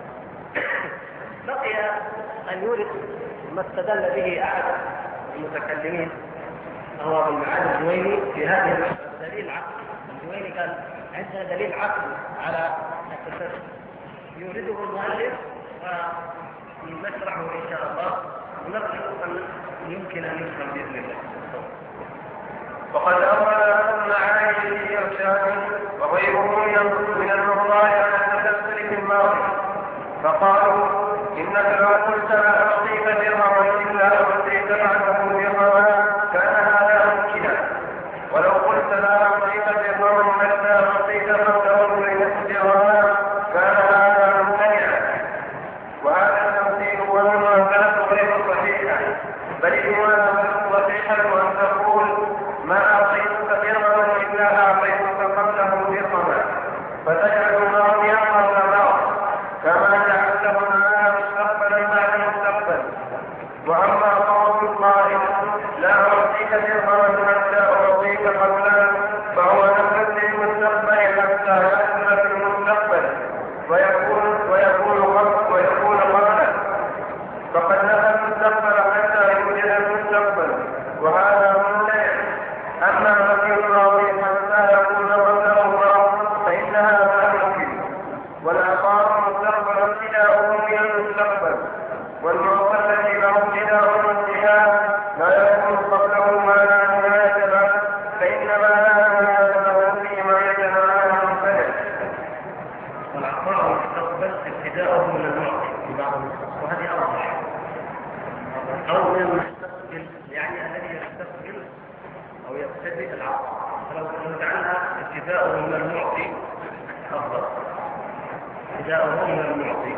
بقي أن يورد ما استدل به أحد المتكلمين هو ابن معاذ الجويني في هذه المسألة دليل عقل. الجويني قال عندنا دليل عقل على التسلسل يورده المؤلف ونشرحه إن شاء الله ونرجو أن يمكن أن يفهم بإذن الله. وقد أمر لهم معاني الإرشاد وغيره من المرضى على التسلسل في الماضي، فقالوا إنك لو قلت لا أعطيك درهما إلا أعطيك بعده درهما كان هذا ممكنا، ولو قلت لا أعطيك درهما حتى أعطيك بعده درهما كان هذا ممتنعا. وهذا التمثيل والمعاملة غير صحيحة، بل المعاملة صحيحة أن تقول ما أعطيتك درهما إلا أعطيتك قبله درهما، فتجعل الماضي قبل بعض كما جعلته مستقبلا بعد مستقبل. واما قول القائل لا اعطيك درهما حتى اعطيك قبلا فهو نفس للمستقبل حتى يحصل في المستقبل ويكون قبلا، فقد نفى المستقبل حتى يوجد المستقبل وهذا ممتنع. اما نفي الماضي حتى يكون قبله فان هذا ممكن، والعقار مستقبل ابتداؤه من المستقبل، والمعطى الذي له ابتداء وانتهاء لا يكون قبله ما لا نهاية له، فإنما لا نهاية له فيما يتناهى ممتنع. والعقار مستقبل ابتداؤه من المعطي، وهذه أوضح. أو من المستقبل يعني الذي يستقبل أو يبتدئ العقار، فلو جعلنا ابتداؤه من المعطي أفضل. ابتداؤه من المعطي.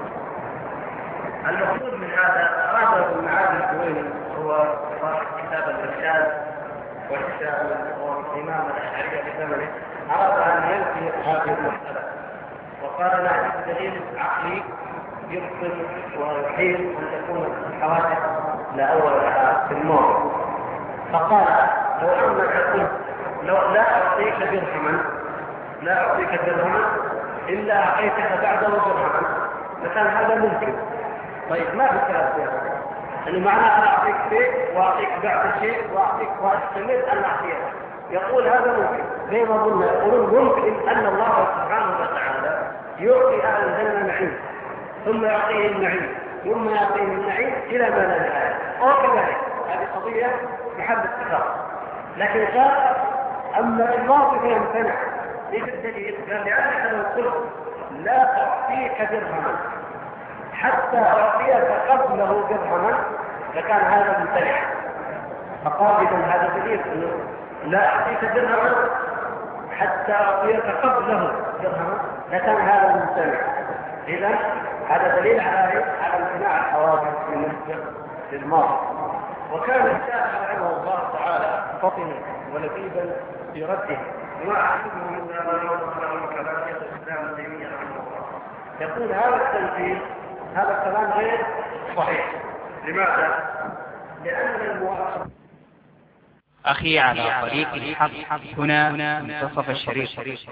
المقصود من هذا أراد ابن معاذ الجويني هو صاحب كتاب الإرشاد والإمام الأشعرية بثمنه، أراد أن ينفي هذه المسألة وقال نحن دليل عقلي يبطل ويحيل أن تكون الحوادث لا أول لها في الماضي. فقال لو أنك قلت لا أعطيك درهما لا أعطيك درهما إلا أعطيتك بعده درهما لكان هذا ممكن. طيب ما في كلام فيها، يعني معناه أنا أعطيك شيء وأعطيك بعد شيء وأعطيك وأستمر أن أعطيك. يقول هذا ممكن، زي ما قلنا يقولون ممكن أن الله سبحانه وتعالى يعطي أهل الجنة نعيم ثم يعطيه النعيم ثم يعطيه النعيم إلى ما لا نهاية، أو كذلك. هذه قضية محل اتفاق. لكن قال أما الماضي فيمتنع. ليش الدليل؟ قال لأنك لو قلت لا أعطيك درهما حتى أعطيك قبله درهما لكان هذا ممتنع. فقال إذن هذا دليل أنه لا أعطيك درهما حتى أعطيك قبله درهما لكان هذا ممتنع. إذن هذا دليل على امتناع الحوادث بالنسبة للماضي. وكان الشافعي رحمه الله تعالى فطنا ولبيبا في رده وأعجبه من ما يوم كلام شيخ الإسلام ابن تيمية رحمه الله. يقول هذا التنفيذ هذا الكلام غير صحيح. لماذا؟ لأن المواقف أخي على طريق الحق هنا منتصف الشريط.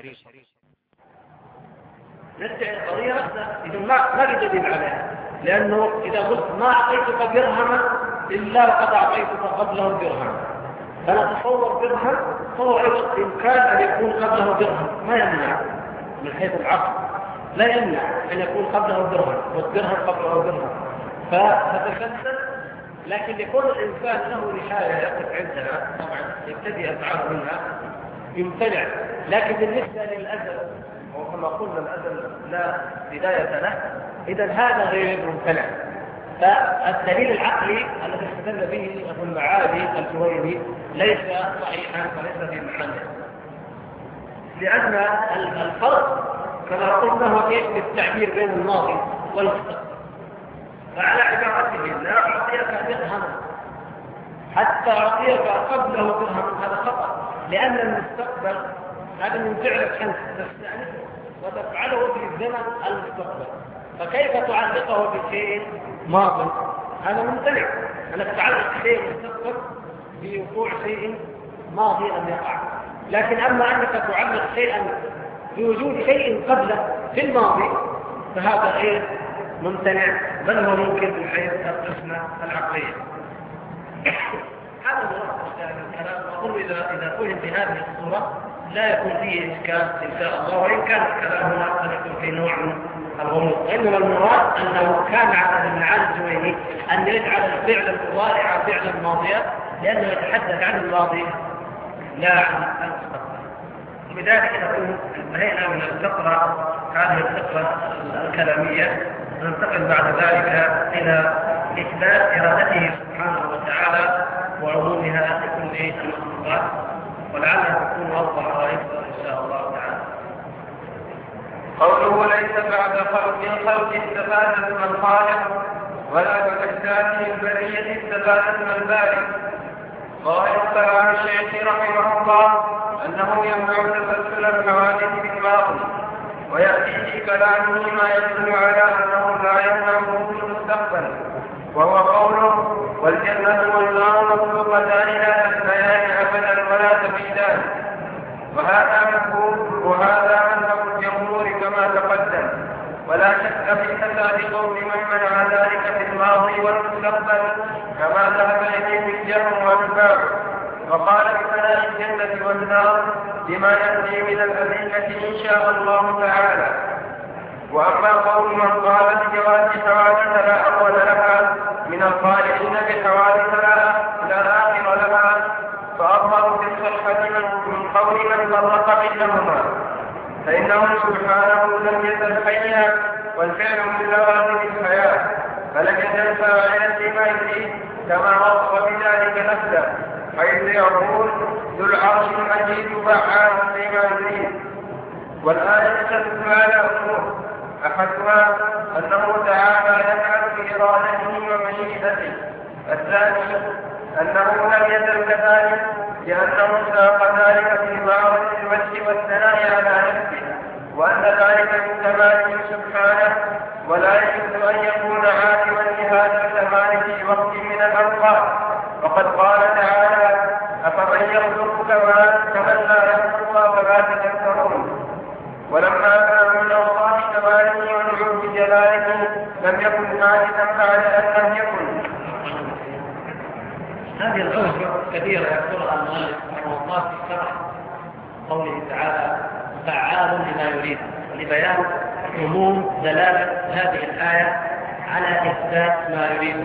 نرجع القضية نفسها، إذا ما دليل عليها، لأنه إذا قلت ما أعطيتك درهما إلا وقد أعطيتك قبله درهم، فأنا أتصور درهم تصور أيضا إمكان أن يكون قبله درهم، ما يمنع من حيث العقل، لا يمنع أن يكون قبله درهم والدرهم قبله درهم، فتتسلسل. لكن لكل إنسان له نهاية يقف عندها طبعا يبتدي أفعاله منها يمتنع. لكن بالنسبة للأزل وكما قلنا الأزل لا بداية له، إذا هذا غير ممتنع. فالدليل العقلي الذي استدل به أبو المعالي الجويني ليس صحيحا وليس في محله، لأن الفرق كما قلنا هو في التعبير بين الماضي والمستقبل. فعلى عبارته لا أعطيك درهم حتى أعطيك قبله درهم، هذا خطأ، لأن المستقبل هذا من فعلك أنت تستأنفه وتفعله في الزمن المستقبل، فكيف تعلقه بشيء ماضي؟ هذا ممتنع، أنك تعلق شيء مستقبل بوقوع شيء ماضي لم يقع. لكن أما أنك تعلق شيئا بوجود شيء قبله في الماضي فهذا غير ممتنع، بل هو ممكن من حيث القسمة العقلية. هذا ملخص الكلام، أقول إذا فهم بهذه الصورة لا يكون فيه إشكال إن شاء الله، وإن كان الكلام هنا قد يكون في نوع من الغموض. وإنما المراد أنه كان على ابن علي الجويني أن يجعل الفعل المضارع فعلا ماضيا، لأنه يتحدث عن الماضي لا عن المستقبل. وبذلك نكون انتهينا من الفقرة هذه الفقرة الكلامية، ننتقل بعد ذلك إلى إثبات إرادته سبحانه وتعالى وعمومها لكل المخلوقات، ولعلها تكون أوضح وأيسر إن شاء الله تعالى. قوله ليس بعد خلق استفادة من الخالق ولا بإحداثه البرية استفادة من البارئ. قال كلام الشيخ رحمه الله أنه يمنع تسلسل الحوادث بالماضي، ويأتي في كلامه ما يدل على أنه لا يمنع وجود المستقبل، وهو قوله والجنة والنار مخلوقتان لا تفنيان أبدا ولا تبيدان. وهذا مفهوم وهذا مذهب الجمهور كما تقدم، ولا شك في فساد قول من منع ذلك في الماضي والمستقبل كما ذهب إليه الجهم والباب. وقال بفناء الجنة والنار بما يأتي من الأدلة إن شاء الله تعالى. وأما قول من قال بجواز حوادث لا أول لها من القائلين بحوادث لا آخر لها، فأظهر في الصحة من قول من فرق بينهما، فإنه سبحانه لم يزل حيا والفعل من لوازم الحياة، فلم يزل فاعلا لما يريد كما وصف بذلك نفسه، حيث يقول ذو العرش المجيد فعال لما يريد. والآية تدل على أمور، أحدها أنه تعالى يفعل بإرادته ومشيئته، الثاني أنه لم يزل كذلك لأنه ساق ذلك في معرض المجد والثناء على نفسه، وأن ذلك من كماله سبحانه، ولا يجوز أن يكون عالما لهذا الكمال في وقت من الأوقات. وقد قال تعالى أفمن يخلق كمن لا يخلق أفلا تذكرون. ولما كان من أوصاف كماله ونعوت جلاله لم يكن حادثا بعد أن لم يكن. هذه الأوجه كثيرة يذكرها المؤلف رحمه الله في شرح قوله تعالى فعال لما يريد، لبيان عموم دلالة هذه الآية على إثبات ما يريده.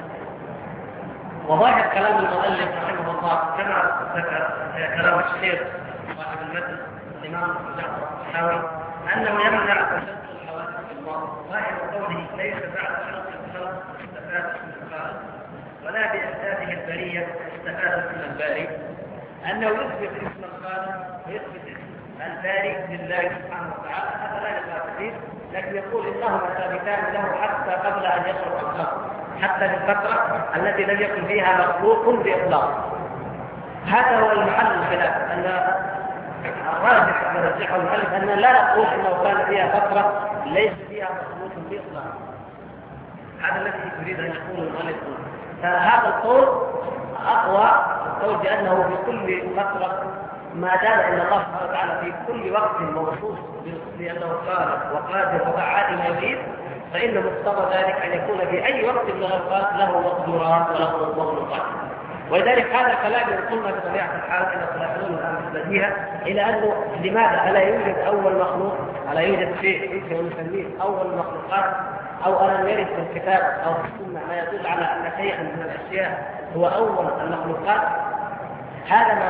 وظاهر كلام المؤلف رحمه الله كما ذكر كلام الشيخ صاحب المتن الإمام جعفر الطحاوي أنه يمنع تسلسل الحوادث في الماضي. ظاهر قوله ليس بعد خلق الخلق استفادة من الخالق ولا بإحداثه البرية استفادة من الباري، أنه يثبت اسم الخالق ويثبت اسم الباري لله سبحانه وتعالى. هذا لا يقال، لكن يقول إنهما ثابتان له حتى قبل أن يخلق الخلق، حتى في الفترة التي لم يكن فيها مخلوق بإطلاق. هذا هو المحل الخلاف، أن الراجح يرجحه المؤلف أن لا نقول إنه كان فيها فترة ليس فيها مخلوق بإطلاق، هذا الذي يريد أن يقول المؤلف. فهذا القول أقوى القول بأنه في كل فترة ما دام أن الله سبحانه وتعالى في كل وقت موصوف بأنه خالق وقادر وفعال ما يريد، فإن مقتضى ذلك أن يكون في أي وقت من الأوقات له مقدورات وله مخلوقات. ولذلك هذا الكلام يقولنا بطبيعة الحال إلى تلاحظون الآن بالبديهة إلى أنه لماذا ألا يوجد أول مخلوق، ألا يوجد شيء يمكن أن نسميه أول المخلوقات، أو ألم يرد في الكتاب أو في السنة ما يدل على أن شيئا من الأشياء هو أول المخلوقات. هذا ما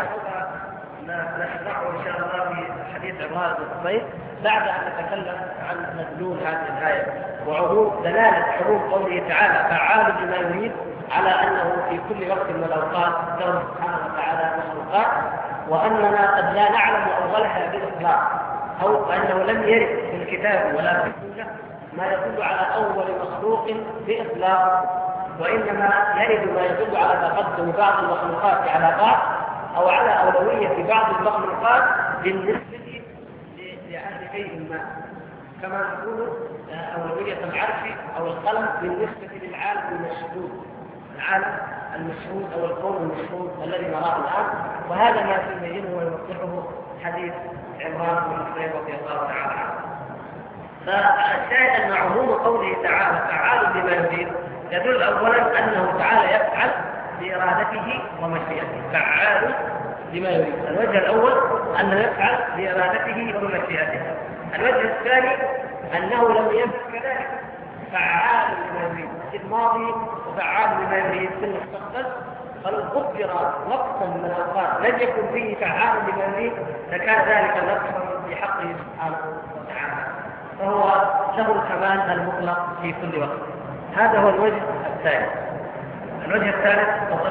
نشرحه إن شاء الله في حديث عمران بن الحصين بعد أن نتكلم عن مدلول هذه الآية وعموم دلالة عموم قوله تعالى فعال لما يريد على أنه في كل وقت من الأوقات له سبحانه وتعالى مخلوقات، وأننا قد لا نعلم أولها بالإطلاق أو أنه لم يرد في الكتاب ولا في السنة ما يدل على أول مخلوق بإطلاق، وإنما يرد ما يدل على تقدم بعض المخلوقات على بعض أو على أولوية بعض المخلوقات بالنسبة لأهل شيء ما، كما نقول أولوية العرش أو القلم بالنسبة للعالم المشهود، العالم المشهود أو الكون المشهود الذي نراه الآن. وهذا ما يبينه ويوضحه حديث عمران بن الحصين رضي الله تعالى عنه. فالشاهد أن عموم قوله تعالى فعال بما يريد يدل أولا أنه تعالى يفعل بإرادته ومشيئته، فعال لما يريد. الوجه الأول أنه يفعل بإرادته ومشيئته. الوجه الثاني أنه لم يفعل كذلك، فعال لما يريد في الماضي وفعال لما يريد في المستقبل. فلو قدر وقتا من الأوقات لم يكن فيه فعال لما يريد لكان ذلك نقصا في حقه سبحانه وتعالى، فهو له الكمال المطلق في كل وقت. هذا هو الوجه الثاني. الوجه الثالث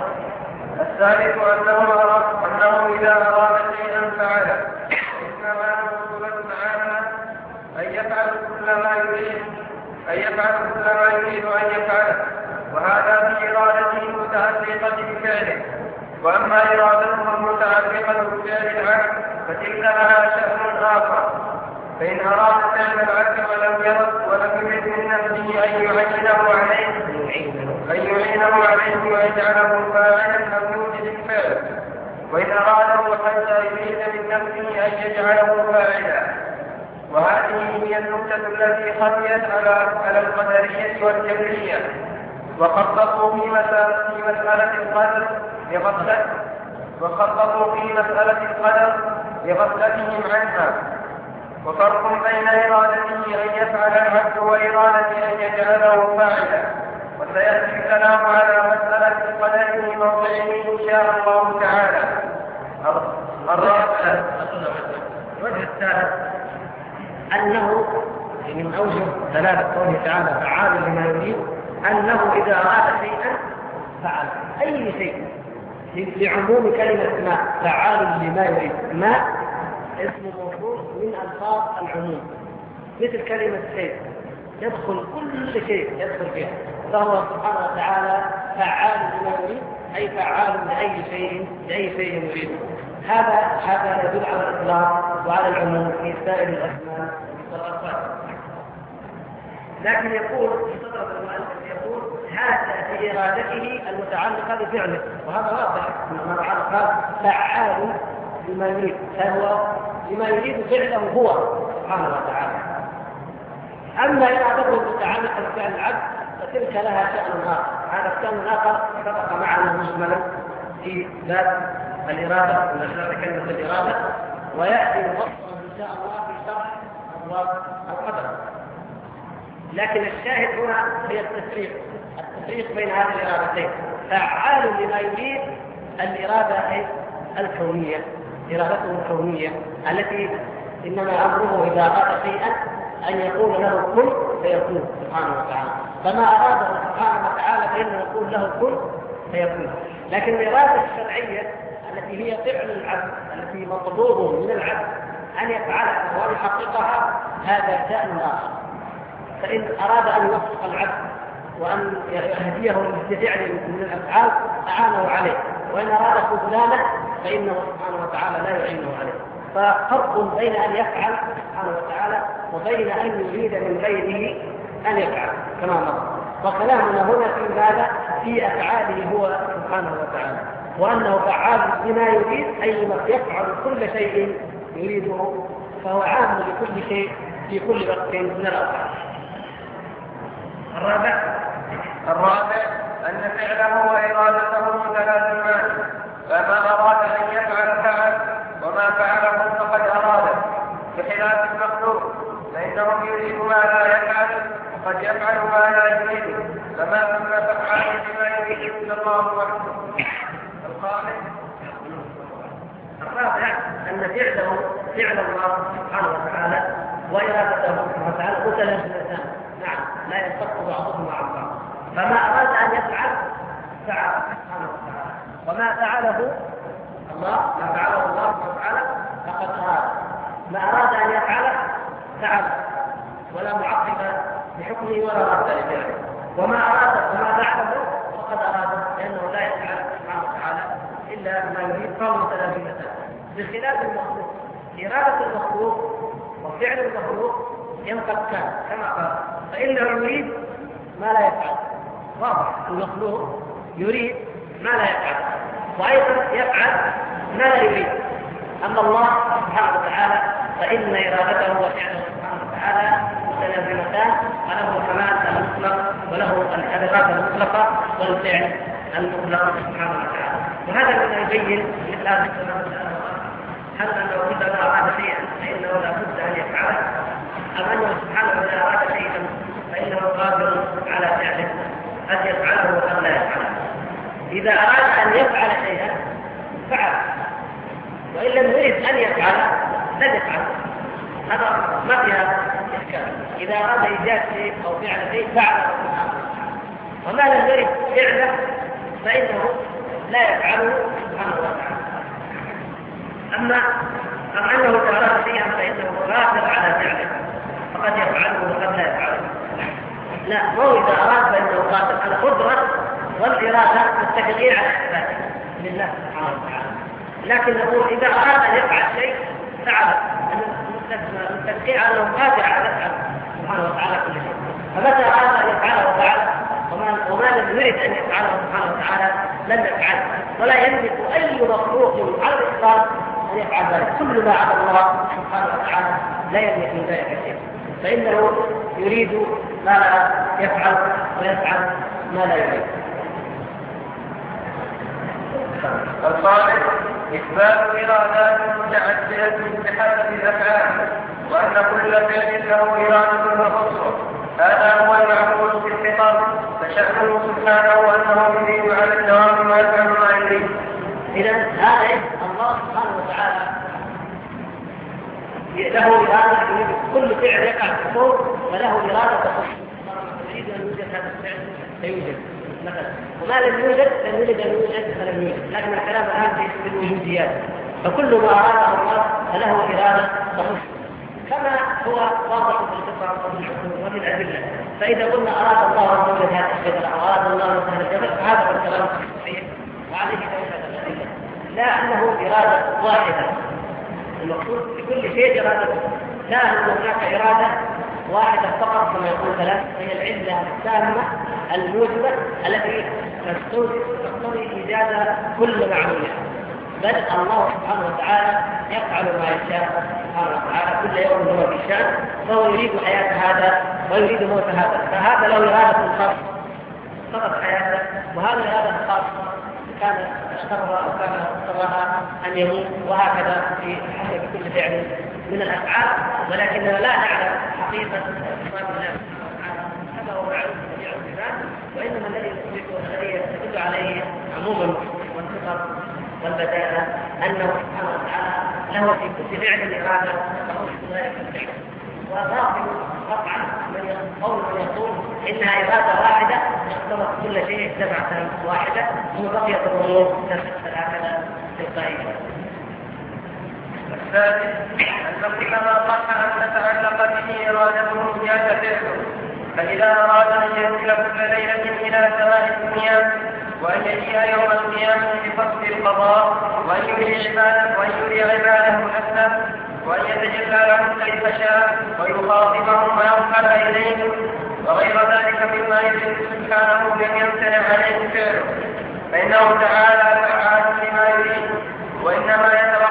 الثالث أنه إذا أراد شيئا فعله، إنما يقول تعالى أن يفعل كل ما يريد أن يفعله، وهذا في إرادته المتعلقة بفعله. وأما إرادته المتعلقة بفعل العبد فتلك لها شأن آخر، فإن أراد فعل العبد ولم يرد من نفسه أن يعينه عليه ويجعله فاعلا لم يوجد الفعل، وإن أراده حتى يريد من نفسه أن يجعله فاعلا. وهذه هي النكتة التي خفيت على القدرية والجبرية، وخططوا في مسألة القدر لغفلتهم عنها. وفرق بين إرادته أن يفعل العبد وإرادته أن يجعله فاعلا، وسيأتي الكلام على مسألة القدر في موضعه إن شاء الله تعالى. الوجه الثالث أنه من أوجه دلالة قوله تعالى فعال لما يريد أنه إذا أراد شيئا فعل أي شيء، لعموم كلمة ما فعال لما يريد. ما اسم موصول من ألفاظ العموم، مثل كلمة شيء يدخل كل شيء يدخل فيها، فهو سبحانه وتعالى فعال لما يريد أي فعال لأي شيء يريد. هذا يدل على الإطلاق وعلى العموم في سائر الأسماء والألفاظ. لكن يقول في صدر المؤلف يقول هذا في إرادته المتعلقة بفعله، وهذا واضح ما قال فعال لما يريد، فهو لما يريد فعله هو سبحانه وتعالى. أما إرادته المتعلقة بفعل العبد فتلك لها شأن آخر. هذا الشأن الآخر سبق معنا مجملا في باب الإرادة ونشرح كلمة الإرادة، ويأتي مفصلا إن شاء الله في شرح أبواب القدر. لكن الشاهد هنا هي التفريق بين هذه الإرادتين. فعال لما يريد الإرادة الكونية، إرادته الكونية التي إنما أمره إذا أراد شيئا أن يقول له كن فيكون سبحانه وتعالى، فما أراده سبحانه وتعالى فإنه يقول له كن فيكون. لكن الإرادة الشرعية التي هي فعل العبد، التي مطلوب من العبد أن يفعلها وأن يحققها، هذا شأن آخر. فإن أراد أن يوفق العبد وأن يهديه لفعل من الأفعال أعانه عليه، وإن أراد خذلانه فإنه سبحانه وتعالى لا يعينه عليه. ففرق بين أن يفعل سبحانه وتعالى وبين أن يريد من غيره أن يفعل كما مر. وكلامنا هنا في ماذا؟ في أفعاله هو سبحانه وتعالى، وأنه فعال بما يريد، أي يفعل كل شيء يريده، فهو عام لكل شيء في كل وقت من الأوقات. الرابع أن فعله وإرادته متلازمان، فما أراد أن يفعل فعل، وما فعله فقد أراده، بخلاف المخلوق فإنه يريد ما لا يفعل وقد يفعل ما لا يريد، فما ثم فعال بما يريد إلا الله وحده. الرابع أن فعل الله سبحانه وتعالى وإرادته سبحانه وتعالى متلازمان، نعم لا ينفك بعضهما عن بعض، فما أراد أن يفعل فعل سبحانه وتعالى، وما فعله الله سبحانه وتعالى فقد أراد، ما أراد أن يفعل فعل ولا معقب بحكمه ولا رد لفعله، وما فعله فقد أراد، لأنه لا يفعل سبحانه وتعالى إلا ما يريد، فهو متلازمتان. بخلاف المخلوق، إرادة المخلوق وفعل المخلوق ينفكان كما قال، فإنه يريد ما لا يفعل، واضح، المخلوق يريد ما لا يفعل وأيضا يفعل ما لا يريد. أما الله سبحانه وتعالى فإن إرادته وفعله سبحانه وتعالى متلازمتان، وله الكمال المطلق وله الإرادة المطلقة والفعل المطلق سبحانه وتعالى. وهذا الذي يبين مثل هذه المسألة، هل أنه إذا أراد شيئا فإنه لا بد أن يفعله، أم أنه سبحانه إذا أراد شيئا فإنه قادر على فعله، قد يفعله أم لا يفعله. إذا أراد أن يفعل شيئا فعل، وإن لم يرد أن يفعل لن يفعل، هذا ما فيها إشكال. إذا أراد إيجاد شيء أو فعل شيء فعله، وما لم يرد فعله فإنه لا يفعله سبحانه وتعالى. أما أنه إذا أراد شيئا فإنه قادر على فعله، فقد يفعله وقد لا يفعله. لا، مو إذا أراد فإنه قادر على القدرة والإرادة متفقين على إثباته لله سبحانه وتعالى، لكن نقول إذا أراد أن يفعل شيء فعله، متفقين على أنه قادر على فعله سبحانه وتعالى كل شيء. فمتى أراد أن يفعله فعله، وما لم يرد أن يفعله سبحانه وتعالى لن يفعله، ولا يملك أي مخلوق على الإطلاق أن يفعل ذلك. كل ما عدا الله سبحانه وتعالى لا يملك من ذلك شيء، فإنه يريد ما لا يفعل ويفعل ما لا يريد. الخامس إثبات إرادات متعددة بحسب الأفعال، وأن كل فعل له إرادة وخصوص، هذا هو المعقول في الخطاب، فشأنه سبحانه أنه يريد على الدوام ما يفعل ما يريد. إذا هذا الله سبحانه وتعالى له إرادة يريد كل فعل يقع في الكون، وله إرادة تخص، يريد أن يوجد هذا الفعل فيوجد مثلا، وما لم يوجد لم يريد أن يوجد فلم يوجد. لكن الكلام الآن في الوجوديات، فكل ما أراده الله فله إرادة تخص، كما هو واضح في الفطرة وفي الأدلة. فإذا قلنا أراد الله أن يوجد هذا الشجرة أو أراد الله أن يوجد هذا الجبل فهذا هو الكلام الصحيح، وعليه توجد الأدلة، لا أنه إرادة واحدة. المقصود بكل شيء إرادة، لا أن هناك إرادة واحدة فقط كما يقول ثلاث، هي العلة التامة الموجبة التي تقتضي إيجاد كل معلومة. بل الله سبحانه وتعالى يفعل ما يشاء سبحانه وتعالى، كل يوم هو في شأن، فهو يريد حياة هذا ويريد موت هذا، فهذا له إرادة خاصة فقط حياته، وهذا إرادة خاصة كان اشترها أو كان اشترها أن يموت، وهكذا في حسب كل فعل من الأفعال. ولكننا لا نعلم حقيقة صفات الله سبحانه وتعالى كما هو معلوم في جميع الصفات، وإنما الذي يدل عليه عموم النصوص والفطر والبدائل أنه سبحانه وتعالى له في كل فعل إرادة تخص ذلك الفعل. وباطل قطعا من يقول إنها إرادة واحدة تقتضي كل شيء تبعة واحدة، وبقيت الأمور تفسر هكذا تلقائيا. الثالث أن كما صح أن تتعلق به إرادته جاز فعله، فإذا أراد أن ينزل كل ليلة إلى سماء الدنيا، وأن يجيء يوم القيامة بفصل القضاء، وأن يري عباده نفسه، وأن يتجلى لهم كيف شاء، ويخاطبهم ويرحل إليهم، وغير ذلك مما بما يريد سبحانه لم يمتنع عليه فعله، فإنه تعالى فعال لما يريد، وإنما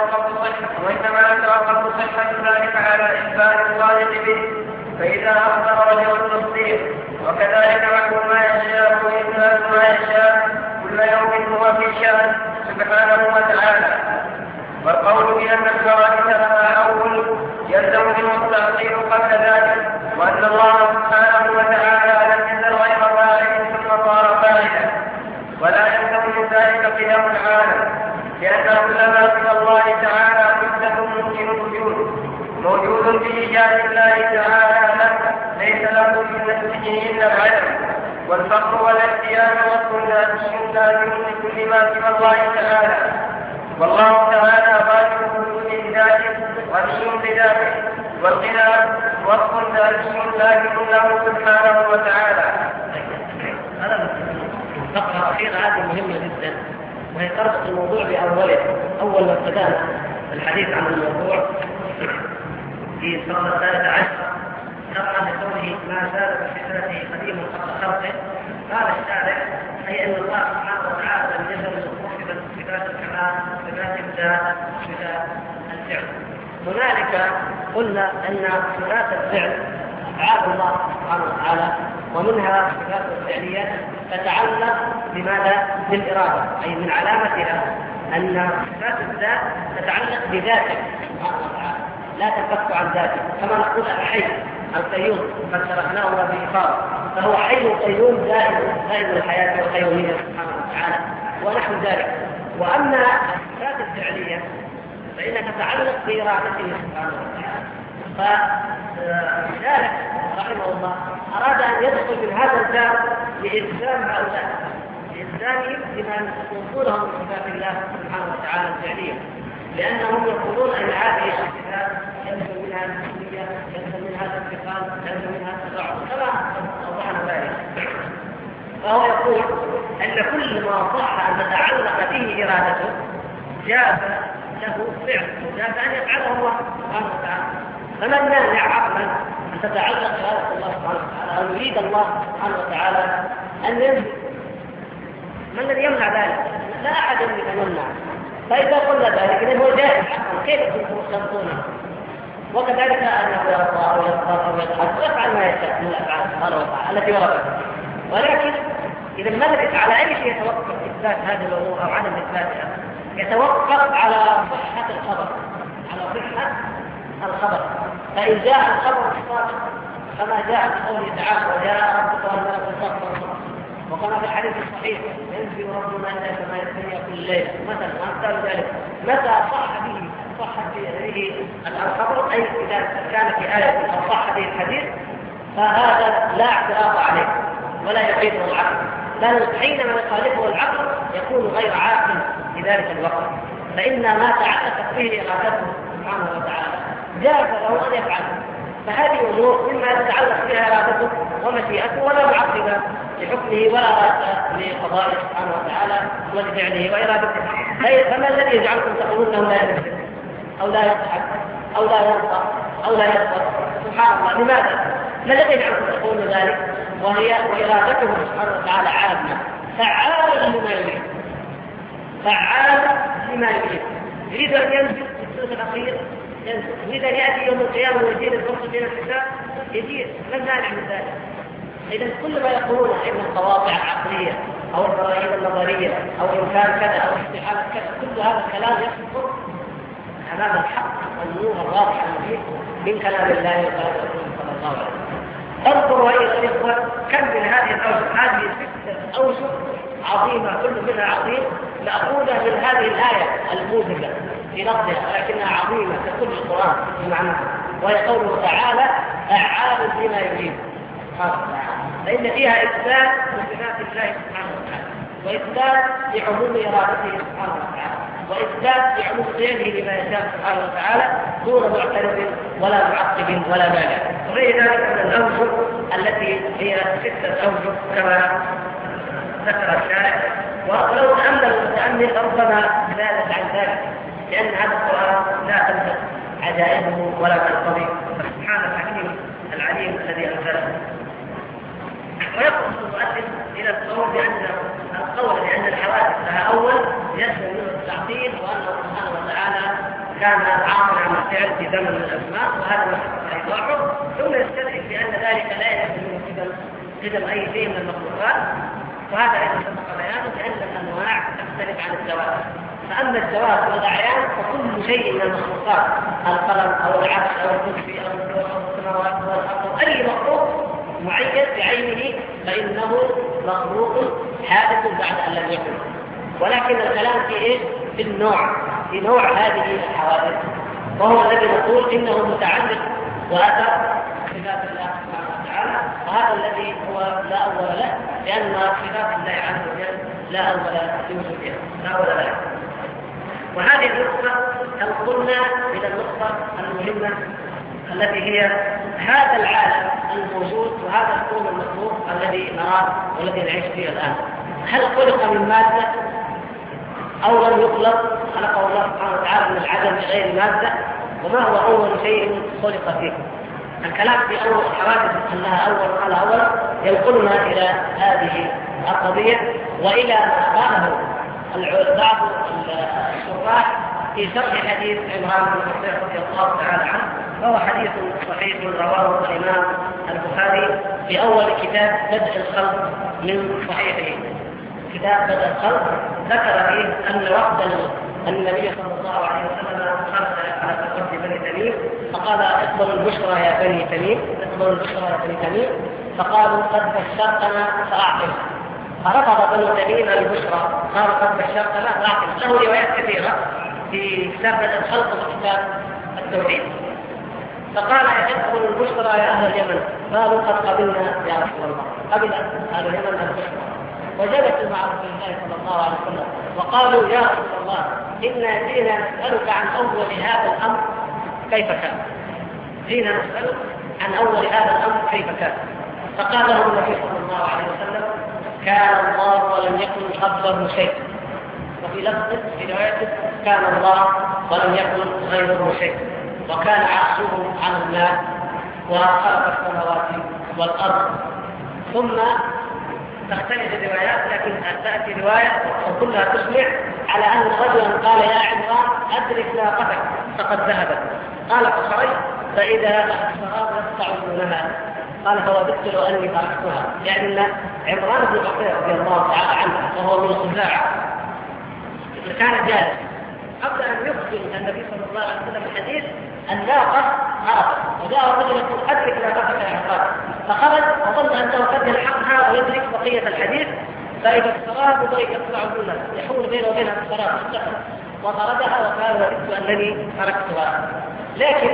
يتوقف صحة ذلك على إثبات الصادق به، فإذا أخبر وجه التصديق، وكذلك مكر ما يشاء وإثبات ما يشاء كل يوم هو في شأن سبحانه وتعالى. والقول بأن الفوائد لها أول يلزم منه التأخير قبل ذلك، وأن الله سبحانه وتعالى لم يزل غير فاعل ثم صار فاعلا، ولا يلزم من ذلك قيام العالم، لأن كل ما سوى الله تعالى كله ممكن موجود بإيجاد الله تعالى له، ليس له من نفسه إلا العلم، والفقر والاحتياج وصف لازم لكل ما سوى الله تعالى، والله تعالى غالب وجود ذاته غني بذاته، والغنى وصف لازم له سبحانه وتعالى. هذا الفقرة الأخيرة هذه مهمة جدا، وهي تربط الموضوع بأوله. أول ما ابتدأنا الحديث عن الموضوع في الفقرة 13 شرعا لقوله ما زال بصفاته قديما قبل خلقه، قال الشارع أي أن الله سبحانه وتعالى لم يزل متصفا بصفات الكمال، صفات الذات، صفات الفعل. هنالك قلنا أن صفات الفعل أفعال الله سبحانه وتعالى، ومنها صفات الفعلية تتعلق بماذا؟ بالإرادة، أي من علامتها أن صفات الذات تتعلق بذاته سبحانه وتعالى، لا تنفك عن ذاته، كما نقول الحي القيوم قد شرحناه بإفاضة، فهو حي قيوم دائم الحياة والقيومية سبحانه وتعالى ونحو ذلك. وأما الصفات الفعلية فإنها تتعلق بإرادته سبحانه وتعالى. فذلك رحمه الله أراد أن يدخل من هذا الباب لإلزام هؤلاء، لإلزامهم بما يوصونهم من صفات الله سبحانه وتعالى الفعلية، لأنهم يقولون أن هذه الصفات يلزم منها المسؤولية، يلزم منها الانتقال، يلزم منها التبعض، كما أوضحنا ذلك. فهو يقول أن كل ما صح أن تتعلق به إرادته جاز له فعل، جاز أن يفعله الله سبحانه وتعالى. فمن مانع عقلا أن تتعلق إرادة الله سبحانه وتعالى أو يريد الله سبحانه وتعالى أن ينزل؟ من الذي يمنع ذلك؟ لا أحد يمنع. فإذا قلنا ذلك إذن هو جائز حقا، كيف تنظرونه؟ وكذلك أنه يرضى أو يغضب أو يضحك ويفعل ما يشاء من الأفعال سبحانه وتعالى التي وردت. ولكن إذا ماذا على أي شيء يتوقف إثبات هذه الأمور أو عدم إثباتها؟ يتوقف على صحة الخبر، على صحة الخبر. فإن جاء الخبر الصادق كما جاء في قوله تعالى وجاء ربك والملك صفا صفا، وكما في الحديث الصحيح ينزل ربنا إلى سماء الدنيا كل ليلة مثلا، وأمثال ذلك، متى صح به الخبر أي إذا كان في آية أو صح به الحديث فهذا لا اعتراض عليه ولا يقيده العقل، بل حينما يخالفه العقل يكون غير عاقل في ذلك الوقت، فإن ما تعلقت به إرادته سبحانه وتعالى جاز له أن يفعل. فهذه أمور مما يتعلق بها إرادته ومشيئته ولا معقب لحكمه ولا راد لقضائه سبحانه وتعالى ولفعله وإرادته. فما الذي يجعلكم تقولون أنه لا ينفع أو لا يضحك أو لا يرضى أو لا يصبر؟ سبحان الله، لماذا؟ ما الذي يجعلكم تقولون ذلك وإرادته سبحانه وتعالى عامة فعال لما يريد، فعال لما يريد. يريد أن ينزل في الثلث الأخير ينزل، يريد أن يأتي يوم القيامة ويزيد الفرصة بين الحساب يزيد، ما المانع من ذلك؟ إذا كل ما يقولونه إن القواطع العقلية أو البراهين النظرية أو إمكان كذا أو استحالة كذا، كل هذا الكلام يصدق أمام الحق والنور الواضح المبين من كلام الله وكلام رسوله صلى الله عليه وسلم. انظروا أيها الإخوة كم من هذه الأوجه، هذه 6 أوجه عظيمة كل منها عظيم، مأخوذة من هذه الآية الموجزة في لفظها ولكنها عظيمة في كل القرآن في معناها، وهي قوله تعالى فعال بما يريد سبحانه وتعالى، فإن فيها إثبات لصفات الله سبحانه وتعالى، وإثبات لعموم إرادته سبحانه وتعالى، وإثبات لعموم فعله لما يشاء سبحانه وتعالى دون معترض ولا معقب ولا مانع. وغير ذلك من الأوجه التي هي 6 أوجه كما ذكر الشارع، ولو تأمل المتأمل ربما زادت عن ذلك، لأن هذا القرآن لا تنفذ عجائبه ولا تنقضي، فسبحان الحكيم العليم الذي أنزله. ويقصد المؤلف إلى القول بأن الحوادث لها أول يسمى منه التعطيل، وأنه سبحانه وتعالى كان عاقلا عن الفعل في زمن من الأزمان، وهذا إيضاحه. ثم يستدرك بأن ذلك لا يلزم من قدم أي شيء من المخلوقات، وهذا أيضا سبق بيانه بأن الأنواع تختلف عن الزواج. فأما الزواج والأعيان فكل شيء من المخلوقات، القلم أو العرش أو الكرسي أو الدور أو السماوات والأرض أو أي مخلوق معين بعينه فإنه مخلوق حادث بعد أن لم يكن. ولكن الكلام في إيه؟ في نوع هذه الحوادث، وهو الذي نقول إنه متعلق وأثر بصفات الله سبحانه وتعالى، وهذا الذي هو لا أول له، لأن صفات الله عز وجل لا أول لوجودها، لا أول له. وهذه النقطة تنقلنا إلى النقطة المهمة التي هي هذا العالم الموجود وهذا الكون المخلوق الذي نراه والذي نعيش فيه الآن، هل خلق من مادة أو لم يخلق؟ خلقه الله سبحانه وتعالى من العدم بغير مادة، وما هو أول شيء خلق فيه؟ الكلام في أول الحوادث أنها أول على أول ينقلنا إلى هذه القضية وإلى ما قاله بعض الشراح في شرح حديث عمران بن حسين رضي الله تعالى عنه، وهو حديث صحيح رواه الإمام البخاري في أول كتاب بدء الخلق من صحيحه. كتاب بدء الخلق ذكر فيه أن وقت النبي صلى الله عليه وسلم خرج على سقف بني تميم فقال اقبلوا البشرى يا بني تميم، اقبلوا البشرى يا بني تميم، فقالوا قد بشرتنا فأعطنا، فرفض بنو تميم البشرى، قال قد بشرتنا فأعطنا. له روايات كثيرة في كتاب بدء الخلق وكتاب التوحيد. فقال اقبلوا البشرى يا أهل اليمن، قالوا قد قبلنا يا رسول الله، قبل أهل اليمن البشرى، وجلسوا مع رسول الله صلى الله عليه وسلم وقالوا يا رسول الله إنا جئنا نسألك عن أول هذا الأمر كيف كان، جئنا نسألك عن أول هذا الأمر كيف كان. فقال له النبي صلى الله عليه وسلم كان الله ولم يكن قبله شيء، وفي لفظ في روايته كان الله ولم يكن غيره شيء، وكان عرشه على الماء وخلق السماوات والأرض. ثم تختلف الروايات لكن تأتي رواية وكلها تسمع على أن رجلا قال يا عمران أدرك ناقتك فقد ذهبت، قال فخرجت فإذا الشراب يقطع دونها، قال فوددت لو أني تركتها. يعني أن عمران بن حسين رضي الله تعالى عنه وهو من خزاعة كان جالس قبل أن يخبر النبي صلى الله عليه وسلم الحديث الناقة هربت، وجاء الرجل يقول أدرك ناقتك يا عمران، فخرج وظن أنه قد يلحقها ويدرك بقية الحديث، فإذا السراب يطلع دونها يحول بينه وبينها السراب وطردها وقال وددت أنني تركتها. لكن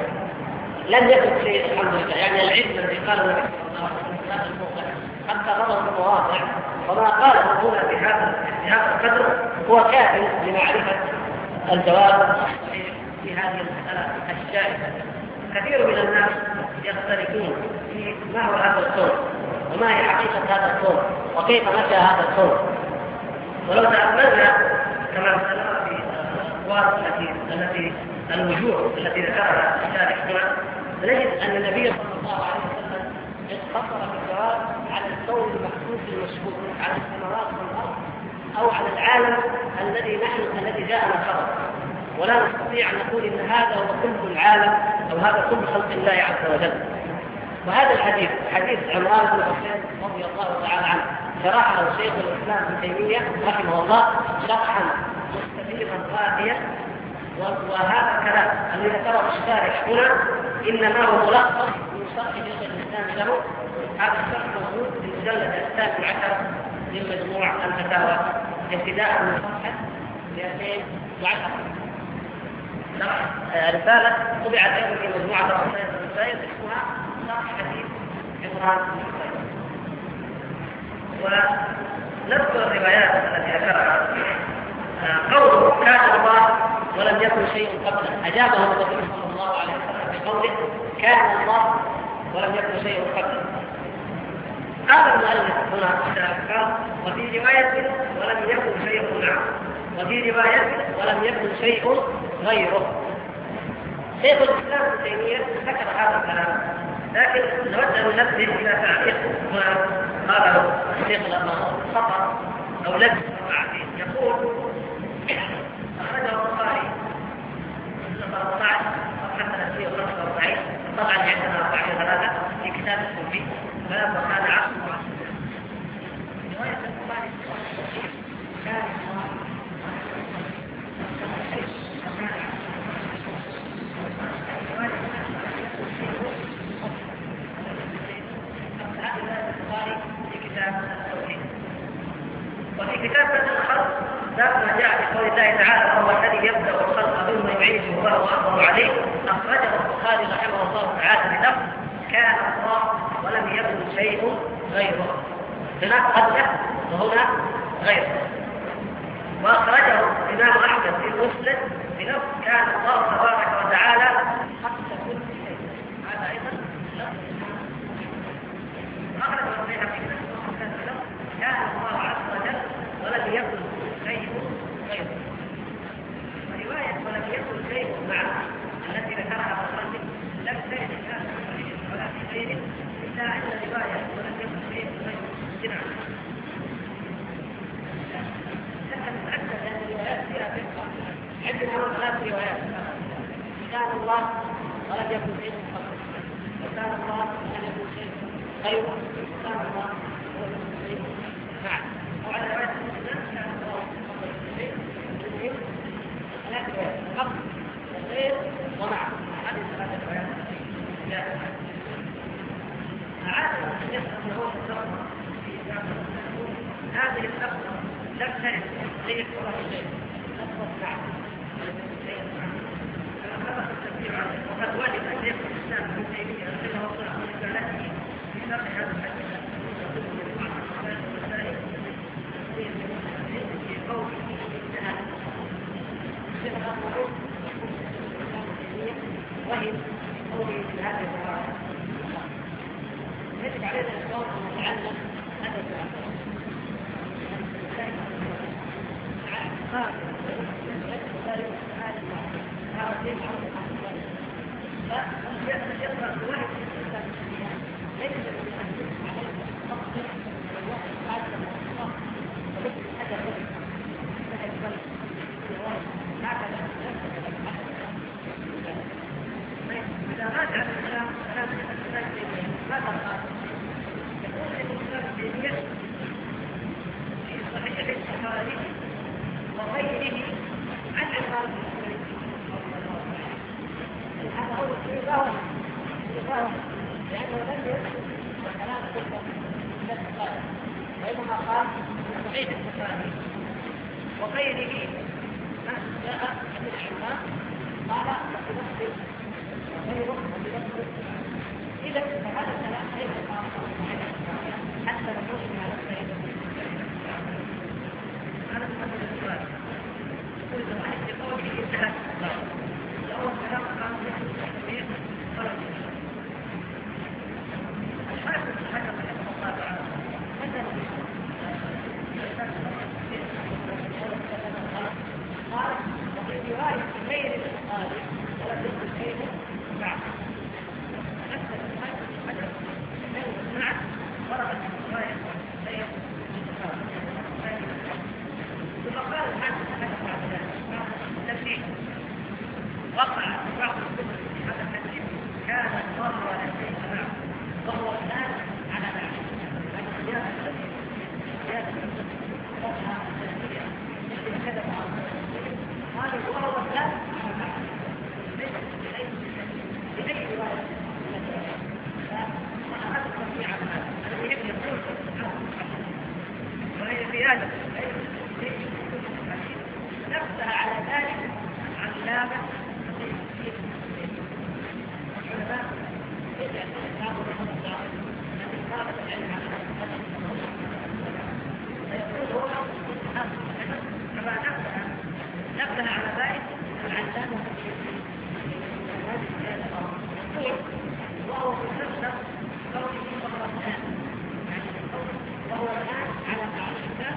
لم يكن شيء الحمد لله، يعني العلم الذي قاله النبي صلى الله عليه وسلم حتى روى المواضع وما قاله هنا بهذا القدر هو كافٍ لمعرفة الجواب الصحيح في هذه المسألة الشائكة. كثير من الناس يختلفون في ما هو هذا الكون وما هي حقيقة هذا الكون وكيف نشأ هذا الكون. ولو تأملنا كما سنرى في الأقوال التي الوجوه التي ذكرها الشارح هنا نجد أن النبي صلى الله عليه وسلم اقتصر في الجواب على الكون المحسوس المشهود، على السماوات والأرض أو على العالم الذي جاءنا خبر، ولا نستطيع أن نقول إن هذا هو كل العالم أو هذا كل خلق الله عز وجل. وهذا الحديث حديث عمران بن حسين رضي الله تعالى عنه شرحه شيخ الإسلام ابن تيمية رحمه الله شرحا مستفيضا قاضيا، وهذا الكلام الذي ذكره الشارح هنا إنما هو ملخص من شرح شيخ الإسلام له. هذا الشرح موجود في المجلد 13 من مجموع الفتاوى ابتداء من صفحة 210. رسالة طبعت أيضا في مجموعة الرسائل اسمها شرح حديث عمران بن حسين. ونذكر الروايات التي ذكرها. قوله كان الله ولم يكن شيء قبله أجابه النبي صلى الله عليه وسلم بقوله كان الله ولم يكن شيء قبله. هذا المؤلف هنا قال وفي رواية ولم يكن شيء معه، وفي رواية ولم يكن شيء غيره. شيخ الإسلام ابن تيمية ذكر هذا الكلام، لكن نود أن ننبه إلى تعليق هنا الشيخ الأمام خطأ أو لبس يقول أخرجه البخاري 13 صفحة 345 طبعا عندنا 43 في كتاب السوفي باب وكان عصر رواية البخاري كان وفي كتاب الخلق باب ما جاء في قول الله تعالى وهو الذي يبدا الخلق ثم يعيده وهو اكبر عليه اخرجه البخاري رحمه الله تعالى بلفظ كان الله ولم يكن شيء غيره هناك قبله وهنا غيره واخرجه الامام احمد في المسند بلفظ كان الله تبارك وتعالى حق كل شيء هذا ايضا اخرجه البيهقي كان الله عز وجل ولم يكن شيء غيره ورواية ولم يكن شيء معه التي ذكرها الرجل لم ترد الناس ولا في غيره إلا أن رواية ولم يكن شيء غيره جمع لكن نتأكد أن الروايات فيها فقه عندنا 3 روايات كان الله ولم يكن شيء قبله وكان الله ولم يكن شيء غيره وكان الله ولم يكن شيء معه وعلى رواية المسلم كان الله القبل والغير ومعه هذه 3 روايات أعاد الشيخ أنه الصبر في هذه الصبر لم ترد زي الصبر الشيء أصبر معه وقد وجد شيخ الإسلام ابن تيمية رحمه الله في رسالته في شرح هذا الحديث في قوله وهي قوله في هذه الرواية يجب علينا القول المتعلم هذا السؤال لأنه لم يكن كلام كله وإنما قال صحيح البخاري وغيره ما جاء من العلماء قال بنفسه وغيره بنفسه إذا فهذا الكلام ليس حتى نقول من هذا الشيء هذا مثل السؤال يقول إذا واحد بقوله انتهى الأول كلام قال به قال وفي رواية غير البخاري ولا تكن شيء معه حتى الحدث معه ورد رواية غير البخاري ثم قال الحدث بعد ذلك تفسير وقع بعض الكتب في هذا الحديث كان الله ولا شيء معه وهو الآن على ذلك هذا هو الثالث ليس بأي رواية فأخذ التطبيع على هذا الذي يقول وهي في هذا نفسها على ذلك علامة العلماء يجعل نبه على ذلك العلامة وهو في نفسه قوله وهو الآن على معرفة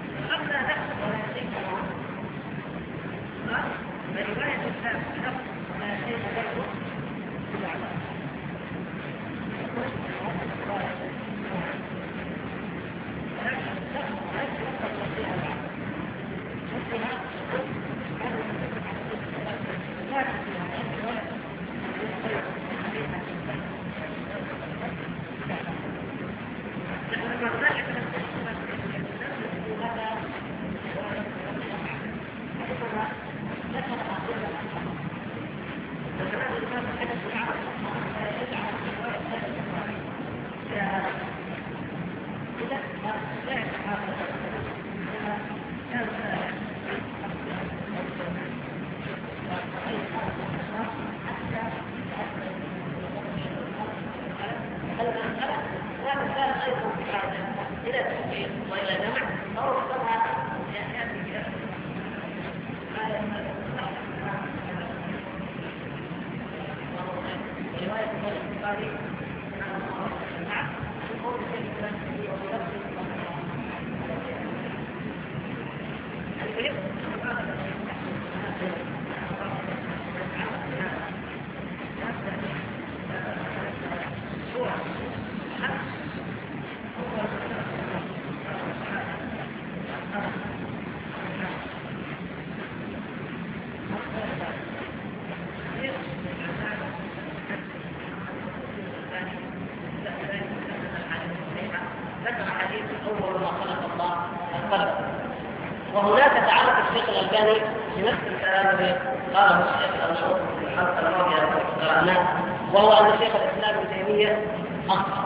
أما نفسه ولا يشيك برواية الإسلام وهناك تعرف الشيخ الألباني بنفس الكلام الذي قاله الشيخ المشهور في الحلقة الماضية قرأناه، وهو أن شيخ الإسلام ابن تيمية أخطأ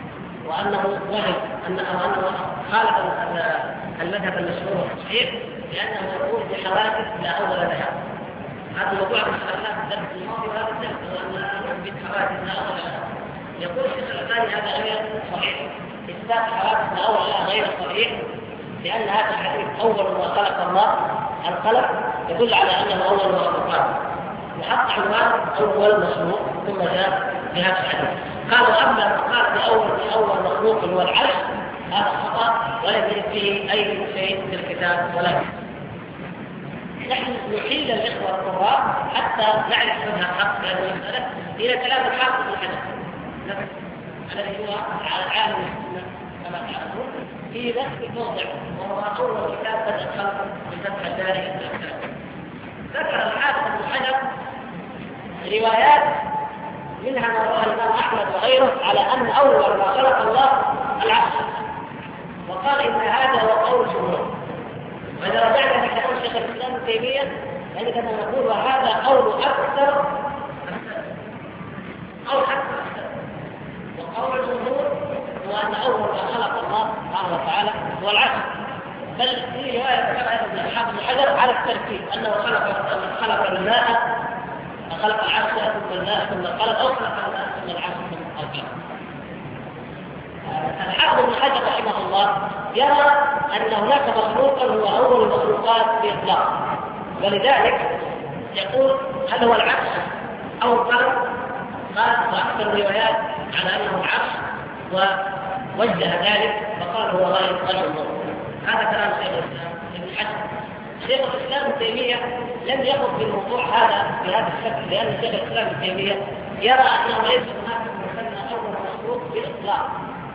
وأنه وهم أنه خالف المذهب المشهور الصحيح لأنه يقول بحوادث لا أول لها. هذا الموضوع في الدرس الماضي وهذا الدرس وأن بحوادث لا أول لها. يقول الشيخ الألباني هذا غير صحيح، إثبات حوادث لا أول لها غير صحيح، لأن هذا الحديث أول ما خلق الله الخلق يدل على أنه أول مخلوقات، وحط عنوان أول مخلوق ثم جاء بهذا الحديث. قالوا أما ما قال بأول مخلوق هو العرش هذا خطأ ولا يوجد فيه أي شيء في الكتاب ولا فيه. نحن نحيل الإخوة القراء حتى نعرف منها حق هذه المسألة إلى كلام الحافظ بن حجر الذي هو على العالم السنة كما تعلمون في نفس الموضع، وهو أول كتاب بدأ الخلق بفتح الداري. ذكر الحافظ بن حجر روايات منها ما رواه الإمام أحمد وغيره على أن أول ما خلق الله العرش، وقال إن هذا هو قول الجمهور. وإذا رجعنا في كلام شيخ الإسلام ابن تيمية يعني كما نقول وهذا قول أكثر أو حتى وقول الجمهور هو أن أول ما خلق الله سبحانه وتعالى هو العرش. بل في رواية ذكرها ابن الحافظ بن حجر على الترتيب أنه خلق الماء خلق العرش ثم الماء ثم القلم أو خلق الماء ثم العرش ثم القلم. الحافظ بن حجر رحمه الله يرى أن هناك مخلوقا هو أول المخلوقات بإطلاق، ولذلك يقول هل هو العرش أو القلم؟ قال وأكثر الروايات على أنه العرش ووجه ذلك فقال هو غير الجمهور. هذا كلام شيخ الإسلام ابن حجر. شيخ الإسلام ابن تيمية لم يقل بالموضوع هذا بهذا الشكل، لأن شيخ الإسلام ابن تيمية يرى أنه ليس هناك مثلنا أول مخلوق بإطلاق.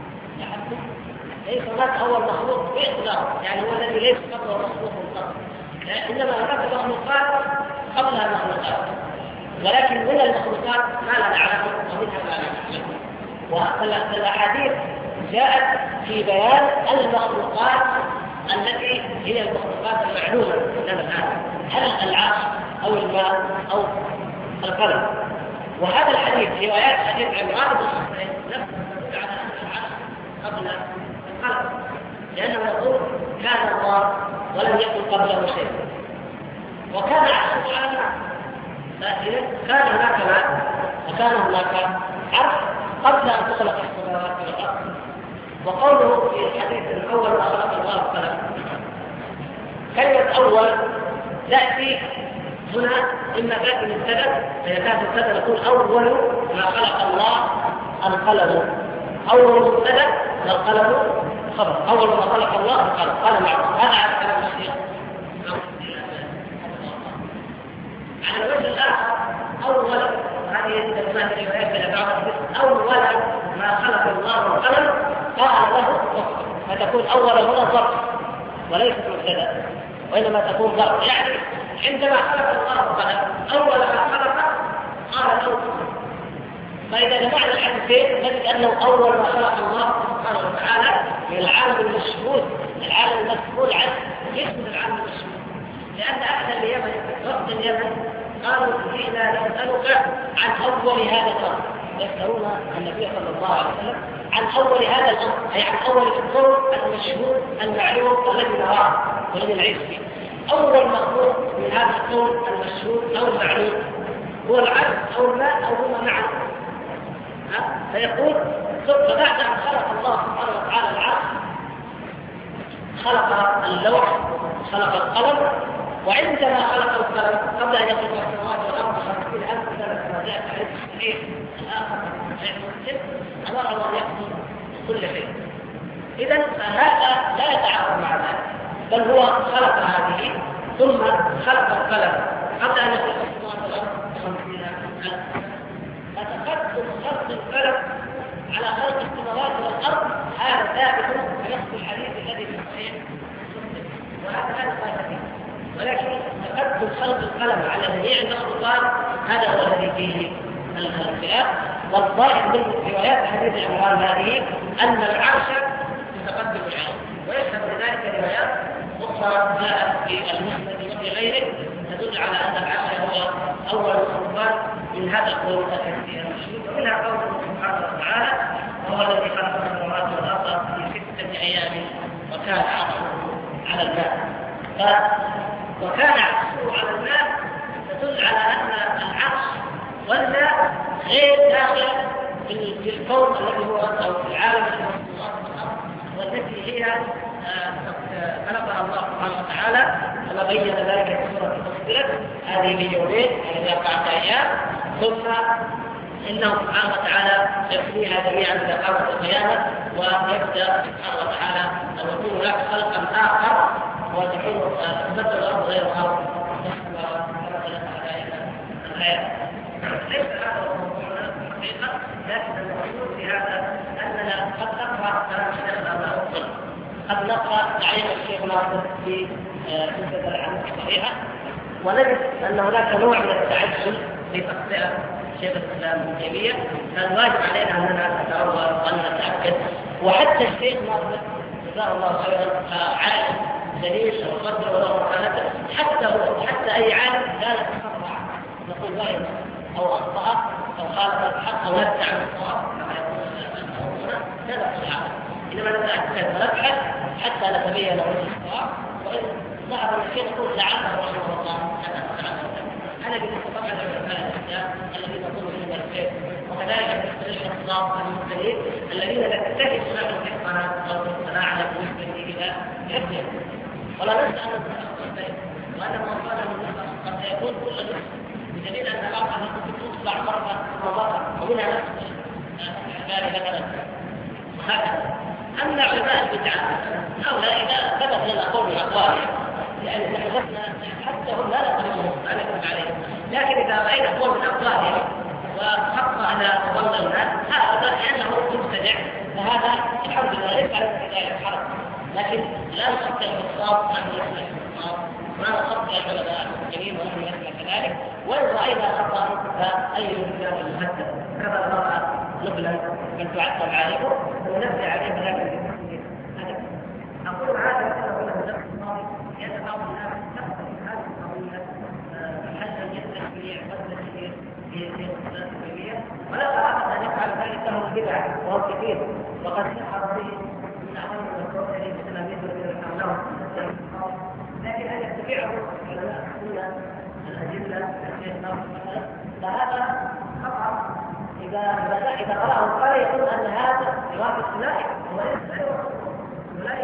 ليس هناك أول مخلوق بإطلاق، يعني هو الذي ليس قبله مخلوق مطلق، إنما هناك مخلوقات قبلها مخلوقات، ولكن من المخلوقات ما لا نعلمه ومنها ما نعلمه. والأحاديث جاءت في بيان المخلوقات التي هي المخلوقات المعلومة لنا الآن، هل العرش أو الماء أو القلم. وهذا الحديث روايات حديث عمران بن حسين نفسه على أن العرش قبل القلم، لأنه يقول كان الله ولم يكن قبله شيء وكان عرشه على الماء، فإذا كان هناك ماء وكان هناك عرش قبل أن تخلق السماوات والأرض. وقوله في الحديث الأول ما خلق الله القلم، كلمة أول تأتي هنا إما تأتي مبتدأ، فإذا كانت مبتدأ نقول أول ما خلق الله القلم، أول مبتدأ والقلم خبر، أول ما خلق الله القلم قال معه. هذا على كلام الشيخ على الوجه الآخر أول هذه الكلمات الروايات إلى بعض أول ما خلق الله القلم قال له اكتب، فتكون أول هنا ظرف وليست مبتدأ، وإنما تكون ظرف. يعني عندما خلق الله القلم أول ما خلق قال له اكتب. فإذا جمعنا الحديثين نجد أنه أول ما خلق الله سبحانه وتعالى من العالم المشهود، العالم المسؤول عنه اسم العالم المشهود، لأن أهل اليمن وقت اليمن قالوا جئنا نسألك عن أول هذا الأمر، يسألون النبي صلى الله عليه وسلم عن أول هذا الأمر، أي عن أول الكون المشهود المعلوم الذي نراه والذي نعيش فيه. أول مخلوق من هذا الكون المشهود أو المعلوم هو العرش أو الماء أو هما معا. فيقول فبعد أن خلق الله سبحانه وتعالى العرش خلق اللوح، خلق القلم، وعندما خلق القلم قبل أن يخلق السماوات والأرض 50,000 سنة كما جاء في حديث صحيح الآخر صحيح مسلم أمره أن يكتب كل شيء. إذن هذا لا يتعارض مع ذلك، بل هو خلق هذه ثم خلق القلم قبل أن يخلق السماوات والأرض 50,000 سنة. فتقدم خلق القلم على خلق السماوات والأرض هذا ثابت في نص الحديث الذي في صحيح مسلم، وهذا لا نقاش فيه. ولكن تقدم خلق القلم على جميع المخلوقات هذا هو الذي فيه الخلاف. والظاهر من روايات حديث عمران هذه أن العرش يتقدم العرش، ويشهد لذلك روايات أخرى جاءت في المسند وفي غيره تدل على أن العرش هو أول المخلوقات من هذا القول الكثير المشهود. ومنها قوله سبحانه وتعالى وهو الذي خلق السماوات والأرض في 6 أيام وكان عرشه على الماء. وكان عرشه على الماء تدل على أن العرش والماء غير داخل في الكون الذي هو أو في العالم والتي هي خلقها الله سبحانه وتعالى كما بين ذلك في سورة فصلت هذه من يومين يعني 4 أيام، ثم إنه سبحانه وتعالى يبنيها جميعا إلى قامة القيامة، ويبدأ سبحانه وتعالى أن يكون هناك خلقا آخر وتكون تبدل الأرض غير الأرض كما دلت على ذلك الآية. ليس هذا موضوعنا حقيقة، لكن المقصود في هذا أننا قد نقرأ كلام الشيخ الأرض، قد نقرأ تعليم الشيخ ناصر في سلسلة الأحاديث الصحيحة، ونجد أن هناك نوع من التعجل في تقطيع شيخ الإسلام ابن تيمية. كان واجب علينا أننا نتأول وأن نتأكد. وحتى الشيخ ناصر جزاه الله خيرا عالم دليل وقدر وله مكانته، حتى أي عالم لا نتسرع نقول وهم أو أخطأ أو خالف الحق أو نبدأ عن الصواب كما يقول لا نفعل، إنما نتأكد ونبحث حتى نتبين وجه الصواب. وإن ظهر الشيء نقول لعله رحمه الله أنا بالنسبة للعلماء الإسلام الذين يقولون فيهم الخير، وكذلك بالنسبة للنظام المسلمين الذين لا تتجه لهم الحقنات أو الاطلاع على بالنسبة إلى حفظهم. ولا ننسى أن الخير وأن موضوعنا من قد يكون كل نفس بدليل أن بعض الناس تطلع مرة ومنها نفس الحكاية مثلا وهكذا. أما علماء البدعة هؤلاء إذا ثبت لنا قول أقوالهم لأن تحدثنا حتى هم لا نقبلهم عليهم، لكن إذا رأينا قول من أقوالهم وخط على ظن الناس هذا لأنه مبتدع، فهذا الحمد لله ليس على ذلك الحرج، لكن لا نخطئ الخطاب نحن نسمع الخطاب ولا نخطئ العلماء المسلمين ونحن نسمع كذلك. وإن رأينا خطأ فأي الإنسان المهدد كذا المرأة نبلا من تعتب عليه ونبدأ عليه لكن أقول هذا كله من الدرس الماضي لأن بعض الناس تقبل هذه القضية حتى التشريع والتشريع في الإسلام الكبير، ولا أعتقد أن يفعل ذلك لهم بدعة وهم كثير، وقد سحر به من أعوان الدكتور الذي التلاميذ الذين حولهم، لكن أن يتبعه علماء السنة الأدلة الشيخ ناصر مثلا فهذا خطأ. إذا قرأه قال يقول أن هذا يوافق أولئك وليس أولئك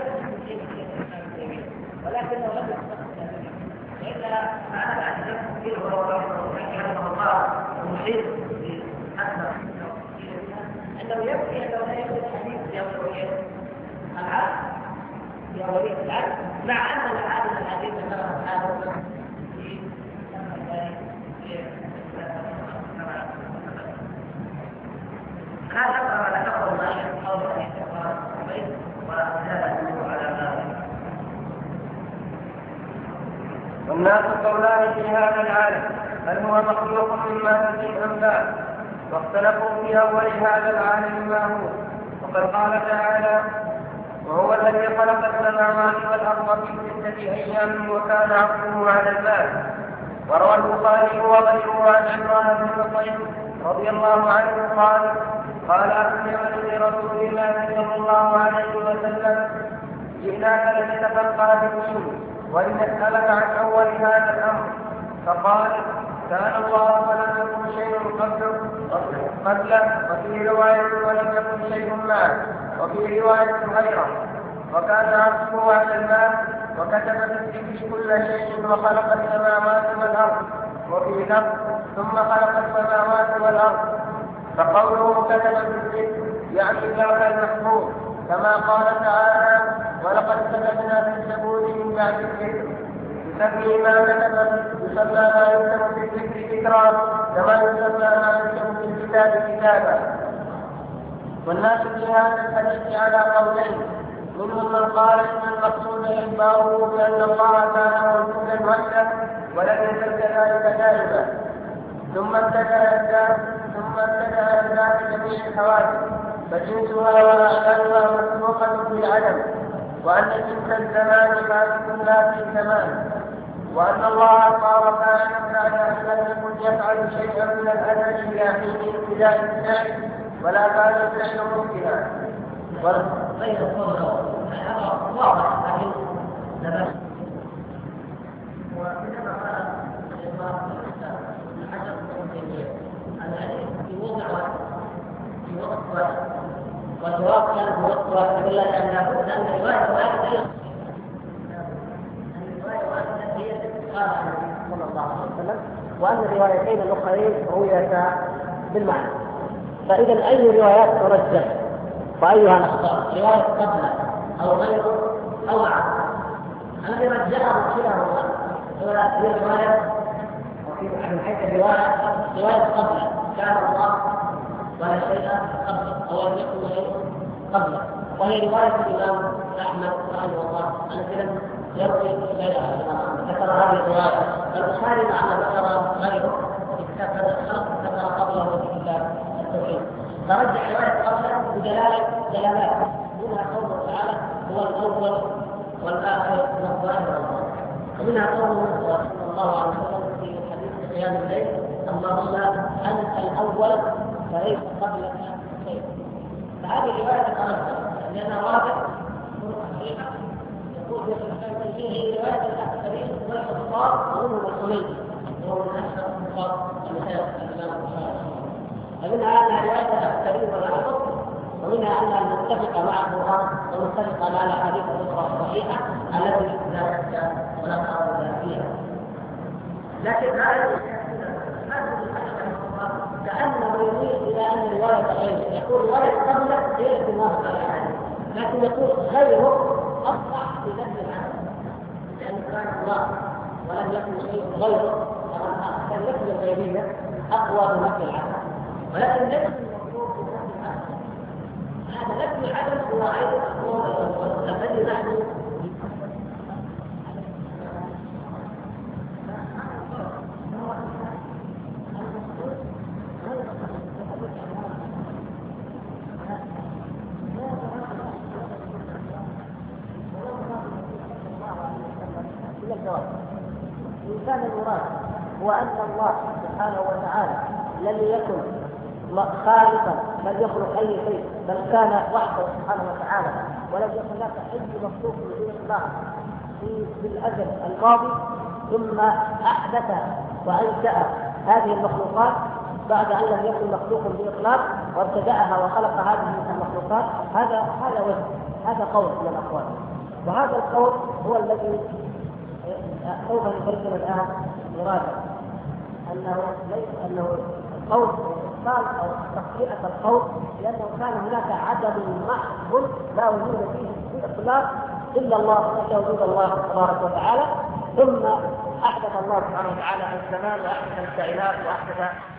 ولكنه لم يستطع ذلك، وإلا فعل أن يكفيه وهو رحمه الله المحيط بأكثر أنه يكفي أنه لا يكفي الحديث في أولوية العالم في أولوية العالم، مع أن العالم الحديث مثلا هذا في والناس قولان في هذا العالم، هل هو مخلوق مما تأتي الأنباء، واختلفوا في أول هذا العالم ما هو. وقد قال تعالى: وهو الذي خلق السماوات والأرض في 6 أيام وكان عرشه على الماء. وروى البخاري وغيره عن عمران بن حصين رضي الله عنه قال أخبرني رسول الله صلى الله عليه وسلم: جئناك لنتفقه في الدين ولنسألك عن أول هذا الأمر. فقال: كان الله ولم يكن شيء قبله، وفي رواية ولم يكن شيء معه، وفي رواية غيره، وكان عرشه على الماء، وكتب في الذكر كل شيء وخلق السماوات والأرض، وفي لفظ ثم خلق السماوات والأرض. فقوله كتب في الذكر يعني اللوح المحفوظ، كما قال تعالى: ولقد كتبنا في الزبور من بعد الذكر. يسمى ما يكتب في الذكر ذكرا، كما يسمى ما يكتب في الكتاب كتابا. والناس في هذا الحديث على قولين، منهم من قال ان المقصود اخباره بان الله كان موجودا وحده ولم يزل كذلك دائما، ثم ابتدأ ذات جميع الحوادث، فجنسها واعلانها مسبوقه بالعدم، وان جنس الزمان خالق لا في زمان، وان الله صار فاعلا بعد ان لم يكن يفعل شيئا من الازل الى حين ابتداء الفعل، ولا كان الفعل ممكنا. غير الصدر واضح لكن نبات. وإنما قال الإمام الحجر الحديث في وضع في وقت واحد، والجواب كان في وقت واحد، إلا لأن الرواية واحدة هي قال النبي صلى الله عليه وسلم، وأن الروايتين الأخرين رويتا بالمعنى. فإذا أي روايات ترجح وأيها نختار؟ رواية قبله أو غيره أو عقل؟ الذي رجحه كلاهما هي رواية، وفي من حيث رواية قبله كان الله ولا شيء قبله أو لم يكن شيء قبله، وهي رواية الإمام أحمد رحمه الله التي لم يروي غيرها. ذكر هذه الرواية البخاري مع ذكر غيره في كتاب هذا الخلق، ذكر قبله في كتاب التوحيد. فرجح رواية قبله بدلالات، منها قوله تعالى: هو الأول والآخر والظاهر والباطن، ومنها قوله صلى الله عليه وسلم في حديث قيام الليل: اللهم أنت الأول فليس قبلك شيء. فهذه رواية تترجح لأنها واضح صحيحة. يقول في الحديث فيه رواية الأكثرين والحفاظ وهم الحميدي، وهو من أشهر الحفاظ المشايخ الإمام البخاري. فمنها أن رواية الأكثرين والأحفظ، ومنها أنها متفقة مع القرآن ومتفقة مع الأحاديث الأخرى الصحيحة التي لا شك ولا تعارض فيها. لكن هذا كأنه يميل إلى أن الرواية غيره، يقول رواية قبله هي الدماغ الأحاديث، لكن يقول غيره أصح في نفس العالم، لأنه كان الله ولم يكن شيء غيره، كان نفس الغيبية أقوى من نفس العالم، ولكن ليس المطلوب بنفس العالم. هذا نفس العدم هو أيضا الذي نحن الإنسان المراد هو أن الله سبحانه وتعالى لم يكن خالقا بل يخلق أي شيء، بل كان وحده سبحانه وتعالى، ولم يكن لك أي مخلوق من الله في الأزل الماضي، ثم أحدث وأنشأ هذه المخلوقات بعد أن لم يكن مخلوق بإطلاق وابتدأها وخلق هذه المخلوقات. هذا وجه، هذا قول من الأقوال، وهذا القول هو الذي سوف نبرزه الآن مرادا، أنه القول قال أو تحقيق القول، لأنه كان هناك عدد محض لا وجود فيه بإطلاق إلا الله، إلا وجود الله تبارك وتعالى، ثم أحدث الله سبحانه وتعالى الزمان وأحدث الكائنات وأحدث